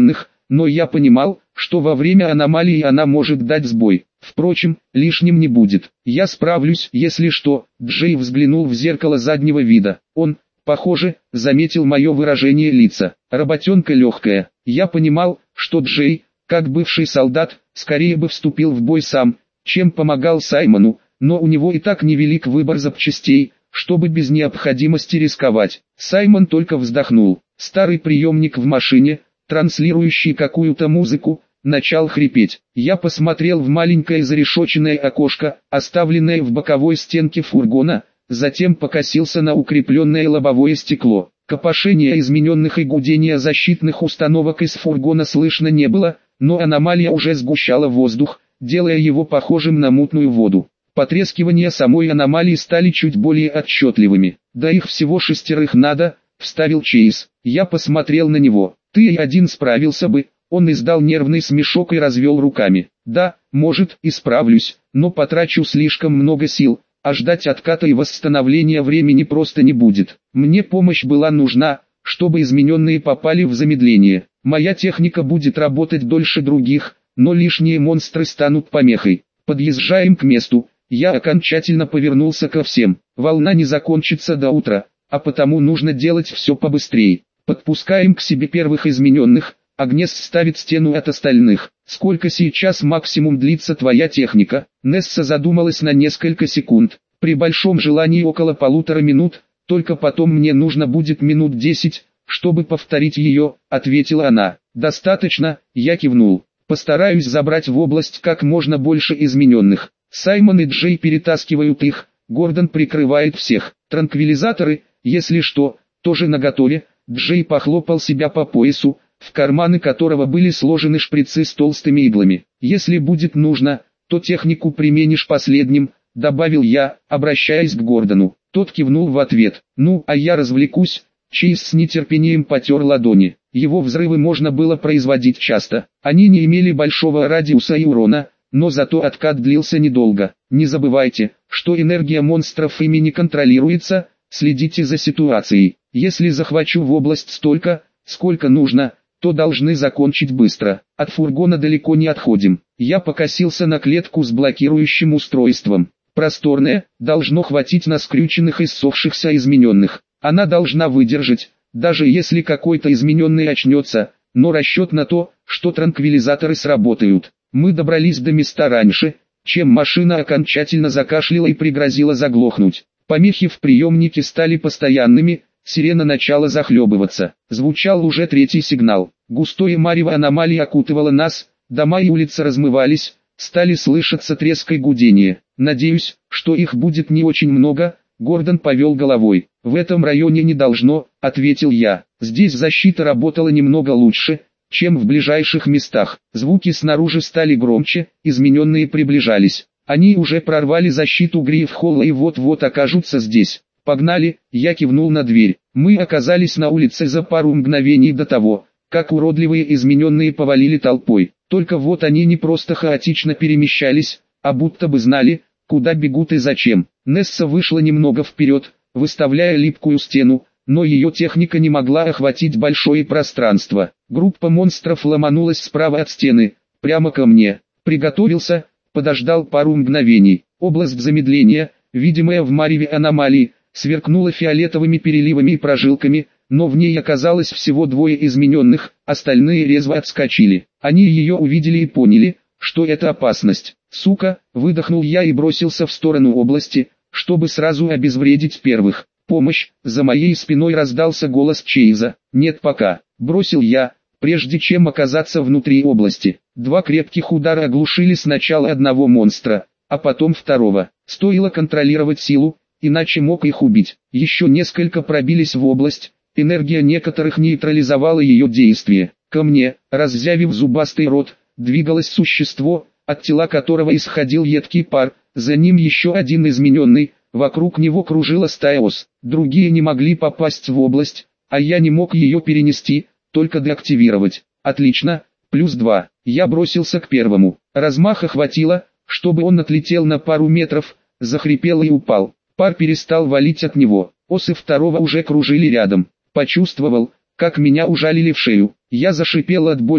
S1: но я понимал, что во время аномалии она может дать сбой. Впрочем, лишним не будет. Я справлюсь, если что. Джей взглянул в зеркало заднего вида. Он, похоже, заметил мое выражение лица. Работенка легкая. Я понимал, что Джей, как бывший солдат, скорее бы вступил в бой сам, чем помогал Саймону, но у него и так невелик выбор запчастей, чтобы без необходимости рисковать. Саймон только вздохнул. Старый приемник в машине, транслирующий какую-то музыку, начал хрипеть. Я посмотрел в маленькое зарешоченное окошко, оставленное в боковой стенке фургона, затем покосился на укрепленное лобовое стекло. Копошения измененных и гудения защитных установок из фургона слышно не было, но аномалия уже сгущала воздух, делая его похожим на мутную воду. Потрескивания самой аномалии стали чуть более отчетливыми. «Да их всего 6 надо», — вставил Чейз. Я посмотрел на него. «Ты и один справился бы». Он издал нервный смешок и развел руками. «Да, может, и справлюсь, но потрачу слишком много сил, а ждать отката и восстановления времени просто не будет. Мне помощь была нужна, чтобы измененные попали в замедление. Моя техника будет работать дольше других, но лишние монстры станут помехой. Подъезжаем к месту». Я окончательно повернулся ко всем. Волна не закончится до утра, а потому нужно делать все побыстрее. Подпускаем к себе первых измененных, Агнес ставит стену от остальных. Сколько сейчас максимум длится твоя техника? Несса задумалась на несколько секунд. При большом желании около 1,5 минут, только потом мне нужно будет минут 10, чтобы повторить ее, ответила она. Достаточно, я кивнул. Постараюсь забрать в область как можно больше измененных. Саймон и Джей перетаскивают их, Гордон прикрывает всех. Транквилизаторы, если что, тоже наготове. Джей похлопал себя по поясу, в карманы которого были сложены шприцы с толстыми иглами. Если будет нужно, то технику применишь последним, добавил я, обращаясь к Гордону. Тот кивнул в ответ. Ну, а я развлекусь. Чейз с нетерпением потер ладони. Его взрывы можно было производить часто. Они не имели большого радиуса и урона, но зато откат длился недолго. Не забывайте, что энергия монстров ими не контролируется, следите за ситуацией. Если захвачу в область столько, сколько нужно, то должны закончить быстро. От фургона далеко не отходим. Я покосился на клетку с блокирующим устройством. Просторная, должно хватить на скрюченных и ссохшихся измененных. Она должна выдержать, даже если какой-то измененный очнется, но расчет на то, что транквилизаторы сработают. Мы добрались до места раньше, чем машина окончательно закашляла и пригрозила заглохнуть. Помехи в приемнике стали постоянными, сирена начала захлебываться. Звучал уже 3-й сигнал. Густое марево аномалии окутывало нас, дома и улицы размывались, стали слышаться треск и гудение. Надеюсь, что их будет не очень много. Гордон повел головой. «В этом районе не должно», — ответил я. «Здесь защита работала немного лучше, чем в ближайших местах». Звуки снаружи стали громче, измененные приближались. Они уже прорвали защиту Грифхолла и вот-вот окажутся здесь. «Погнали», — я кивнул на дверь. Мы оказались на улице за пару мгновений до того, как уродливые измененные повалили толпой. Только вот они не просто хаотично перемещались, а будто бы знали, куда бегут и зачем. Несса вышла немного вперед, выставляя липкую стену, но ее техника не могла охватить большое пространство. Группа монстров ломанулась справа от стены, прямо ко мне. Приготовился, подождал пару мгновений. Область замедления, видимая в мареве аномалии, сверкнула фиолетовыми переливами и прожилками, но в ней оказалось всего 2 измененных, остальные резво отскочили. Они ее увидели и поняли, что это опасность. «Сука!» — выдохнул я и бросился в сторону области, чтобы сразу обезвредить первых. «Помощь!» — за моей спиной раздался голос Чейза. «Нет пока!» — бросил я, прежде чем оказаться внутри области. 2 крепких удара оглушили сначала одного монстра, а потом второго. Стоило контролировать силу, иначе мог их убить. Еще несколько пробились в область, энергия некоторых нейтрализовала ее действие. Ко мне, раззявив зубастый рот, двигалось существо, от тела которого исходил едкий пар, за ним еще один измененный, вокруг него кружила стая ос. Другие не могли попасть в область, а я не мог ее перенести, только деактивировать. Отлично, +2. Я бросился к первому. Размаха хватило, чтобы он отлетел на пару метров, захрипел и упал. Пар перестал валить от него. Осы второго уже кружили рядом. Почувствовал, как меня ужалили в шею. Я зашипел от боли и,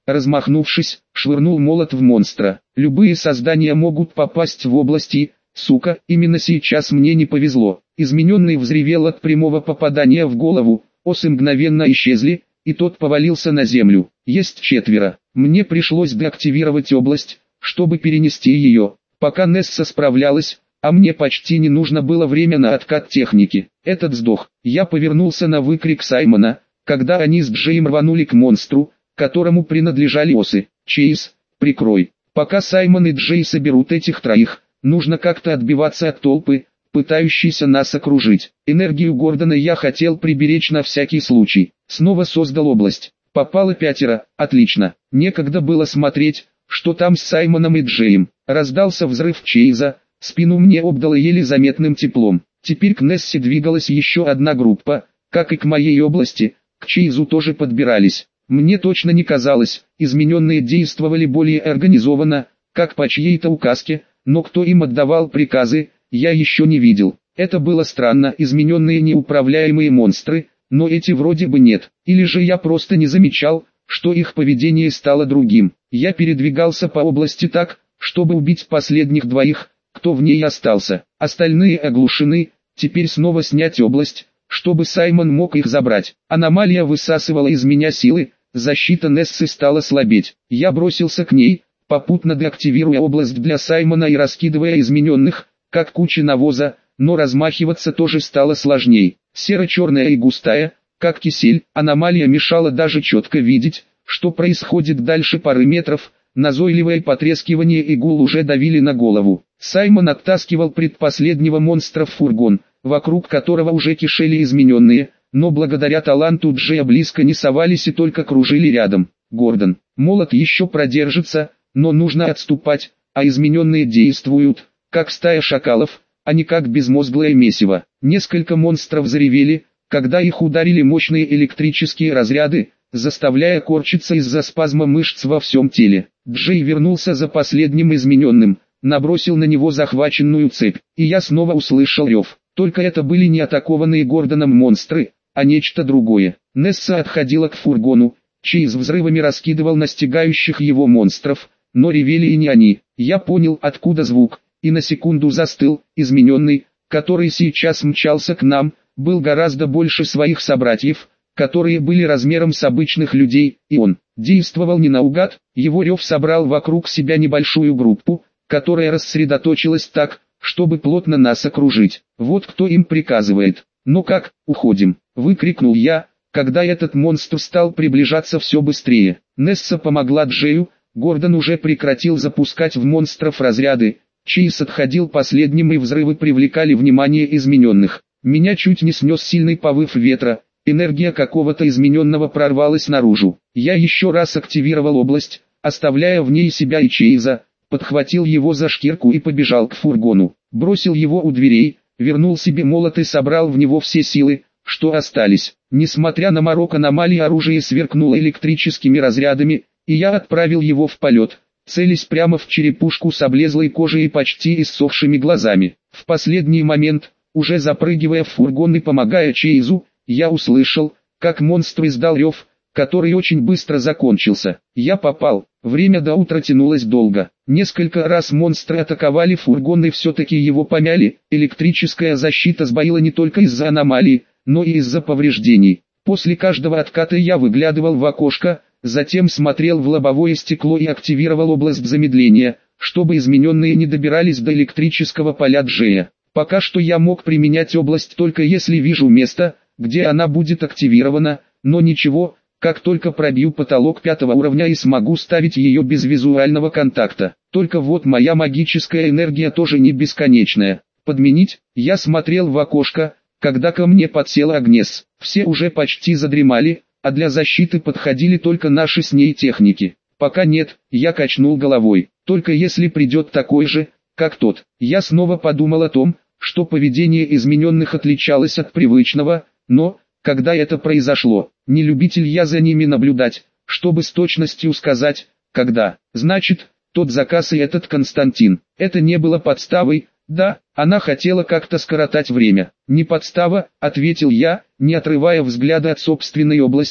S1: размахнувшись, швырнул молот в монстра. Любые создания могут попасть в области, сука, именно сейчас мне не повезло. Измененный взревел от прямого попадания в голову, осы мгновенно исчезли, и тот повалился на землю. Есть 4. Мне пришлось деактивировать область, чтобы перенести ее. Пока Несса справлялась, а мне почти не нужно было время на откат техники. Этот сдох. Я повернулся на выкрик Саймона, когда они с Джейм рванули к монстру, которому принадлежали осы. Чейз, прикрой. Пока Саймон и Джей соберут этих 3, нужно как-то отбиваться от толпы, пытающейся нас окружить. Энергию Гордона я хотел приберечь на всякий случай. Снова создал область. Попало 5, отлично. Некогда было смотреть, что там с Саймоном и Джеем. Раздался взрыв Чейза, спину мне обдало еле заметным теплом. Теперь к Нессе двигалась еще одна группа, как и к моей области, к Чейзу тоже подбирались. Мне точно не казалось, измененные действовали более организованно, как по чьей-то указке, но кто им отдавал приказы, я еще не видел. Это было странно, измененные неуправляемые монстры, но эти вроде бы нет, или же я просто не замечал, что их поведение стало другим. Я передвигался по области так, чтобы убить последних 2, кто в ней остался. Остальные оглушены, теперь снова снять область, чтобы Саймон мог их забрать. Аномалия высасывала из меня силы, защита Нессы стала слабеть. Я бросился к ней, попутно деактивируя область для Саймона и раскидывая измененных, как куча навоза, но размахиваться тоже стало сложней. Серо-черная и густая, как кисель, аномалия мешала даже четко видеть, что происходит дальше пары метров. Назойливое потрескивание и гул уже давили на голову. Саймон оттаскивал предпоследнего монстра в фургон, вокруг которого уже кишели измененные, но благодаря таланту Джея близко не совались и только кружили рядом. Гордон, молот еще продержится, но нужно отступать, а измененные действуют, как стая шакалов, а не как безмозглое месиво. Несколько монстров заревели, когда их ударили мощные электрические разряды, заставляя корчиться из-за спазма мышц во всем теле. Джей вернулся за последним измененным, набросил на него захваченную цепь, и я снова услышал рев. Только это были не атакованные Гордоном монстры, а нечто другое. Несса отходила к фургону, Чейз взрывами раскидывал настигающих его монстров, но ревели и не они. Я понял, откуда звук, и на секунду застыл. Измененный, который сейчас мчался к нам, был гораздо больше своих собратьев, которые были размером с обычных людей, и он действовал не наугад. Его рев собрал вокруг себя небольшую группу, которая рассредоточилась так, чтобы плотно нас окружить. Вот кто им приказывает. «Ну как, уходим?» — выкрикнул я, когда этот монстр стал приближаться все быстрее. Несса помогла Джею, Гордон уже прекратил запускать в монстров разряды, Чейз отходил последним и взрывы привлекали внимание измененных. Меня чуть не снес сильный повыв ветра, энергия какого-то измененного прорвалась наружу. Я еще раз активировал область, оставляя в ней себя и Чейза, подхватил его за шкирку и побежал к фургону. Бросил его у дверей, вернул себе молот и собрал в него все силы, что остались. Несмотря на морок аномалии, оружие сверкнуло электрическими разрядами, и я отправил его в полет, целясь прямо в черепушку с облезлой кожей и почти иссохшими глазами. В последний момент, уже запрыгивая в фургон и помогая Чейзу, я услышал, как монстр издал рев, который очень быстро закончился. Я попал. Время до утра тянулось долго. Несколько раз монстры атаковали фургон и все-таки его помяли. Электрическая защита сбоила не только из-за аномалии, но и из-за повреждений. После каждого отката я выглядывал в окошко, затем смотрел в лобовое стекло и активировал область замедления, чтобы измененные не добирались до электрического поля Джея. Пока что я мог применять область только если вижу место, где она будет активирована, но ничего, как только пробью потолок 5 уровня и смогу ставить ее без визуального контакта. Только вот моя магическая энергия тоже не бесконечная. Подменить? Я смотрел в окошко, когда ко мне подсела Агнес. Все уже почти задремали, а для защиты подходили только наши с ней техники. Пока нет, я качнул головой. Только если придет такой же, как тот. Я снова подумал о том, что поведение измененных отличалось от привычного, но, когда это произошло, не любитель я за ними наблюдать, чтобы с точностью сказать, когда. Значит, тот заказ и этот Константин. Это не было подставой, да, она хотела как-то скоротать время. Не подстава, ответил я, не отрывая взгляда от собственной области,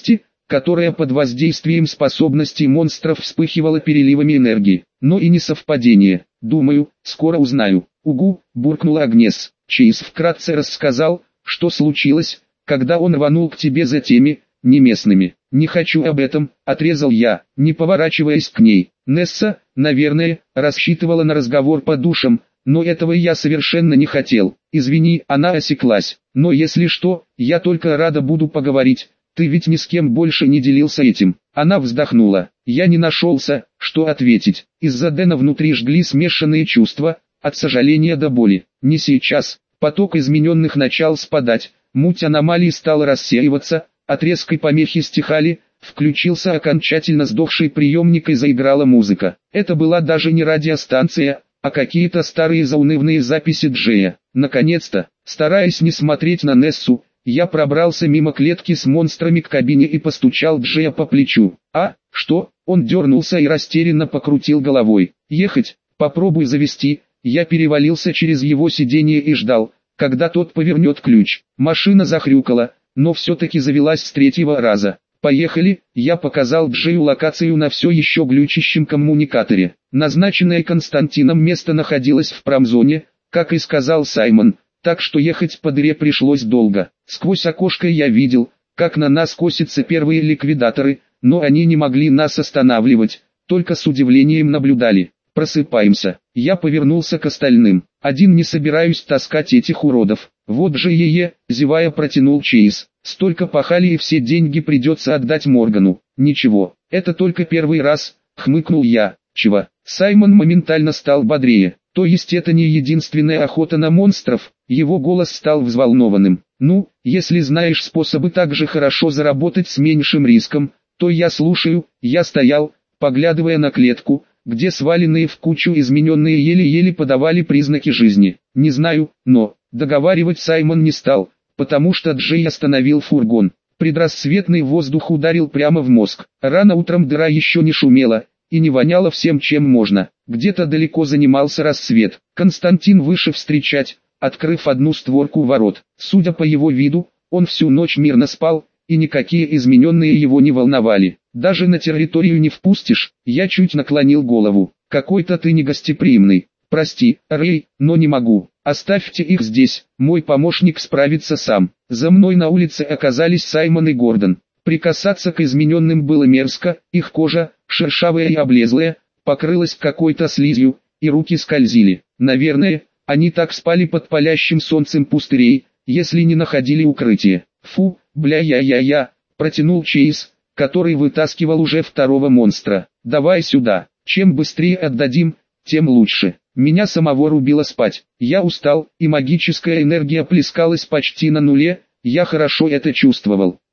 S1: которая под воздействием способностей монстров вспыхивала переливами энергии. Но и не совпадение. Думаю, скоро узнаю. Угу, буркнула Агнес. Чейз вкратце рассказал, что случилось, когда он рванул к тебе за теми, не местными. Не хочу об этом, отрезал я, не поворачиваясь к ней. Несса, наверное, рассчитывала на разговор по душам, но этого я совершенно не хотел. Извини, она осеклась. Но если что, я только рада буду поговорить. Ты ведь ни с кем больше не делился этим. Она вздохнула. Я не нашелся, что ответить. Из-за Дэна внутри жгли смешанные чувства, от сожаления до боли. Не сейчас. Поток измененных начал спадать, муть аномалии стала рассеиваться, от резкой помехи стихали, включился окончательно сдохший приемник и заиграла музыка. Это была даже не радиостанция, а какие-то старые заунывные записи Джея. Наконец-то, стараясь не смотреть на Нессу, я пробрался мимо клетки с монстрами к кабине и постучал Джея по плечу. «А, что?» Он дернулся и растерянно покрутил головой. «Ехать? Попробуй завести». Я перевалился через его сиденье и ждал, когда тот повернет ключ. Машина захрюкала, но все-таки завелась с третьего раза. «Поехали», я показал Джею локацию на все еще глючащем коммуникаторе. Назначенное Константином место находилось в промзоне, как и сказал Саймон, так что ехать по дыре пришлось долго. Сквозь окошко я видел, как на нас косятся первые ликвидаторы, но они не могли нас останавливать, только с удивлением наблюдали. «Просыпаемся». Я повернулся к остальным. «Один не собираюсь таскать этих уродов. Вот же зевая протянул Чейз. Столько пахали и все деньги придется отдать Моргану». «Ничего, это только первый раз», хмыкнул я. «Чего?» Саймон моментально стал бодрее. «То есть это не единственная охота на монстров?» Его голос стал взволнованным. «Ну, если знаешь способы так же хорошо заработать с меньшим риском, то я слушаю». Я стоял, поглядывая на клетку, где сваленные в кучу измененные еле-еле подавали признаки жизни. Не знаю, но договаривать Саймон не стал, потому что Джей остановил фургон. Предрассветный воздух ударил прямо в мозг. Рано утром дыра еще не шумела и не воняла всем чем можно. Где-то далеко занимался рассвет. Константин вышел встречать, открыв одну створку ворот. Судя по его виду, он всю ночь мирно спал, и никакие измененные его не волновали. «Даже на территорию не впустишь?» Я чуть наклонил голову. «Какой-то ты негостеприимный. Прости, Рэй, но не могу. Оставьте их здесь, мой помощник справится сам». За мной на улице оказались Саймон и Гордон. Прикасаться к измененным было мерзко, их кожа, шершавая и облезлая, покрылась какой-то слизью, и руки скользили. Наверное, они так спали под палящим солнцем пустырей, если не находили укрытие. «Фу, бля-я-я-я», протянул Чейз, который вытаскивал уже второго монстра. «Давай сюда, чем быстрее отдадим, тем лучше». Меня самого рубило спать. Я устал, и магическая энергия плескалась почти на нуле, я хорошо это чувствовал.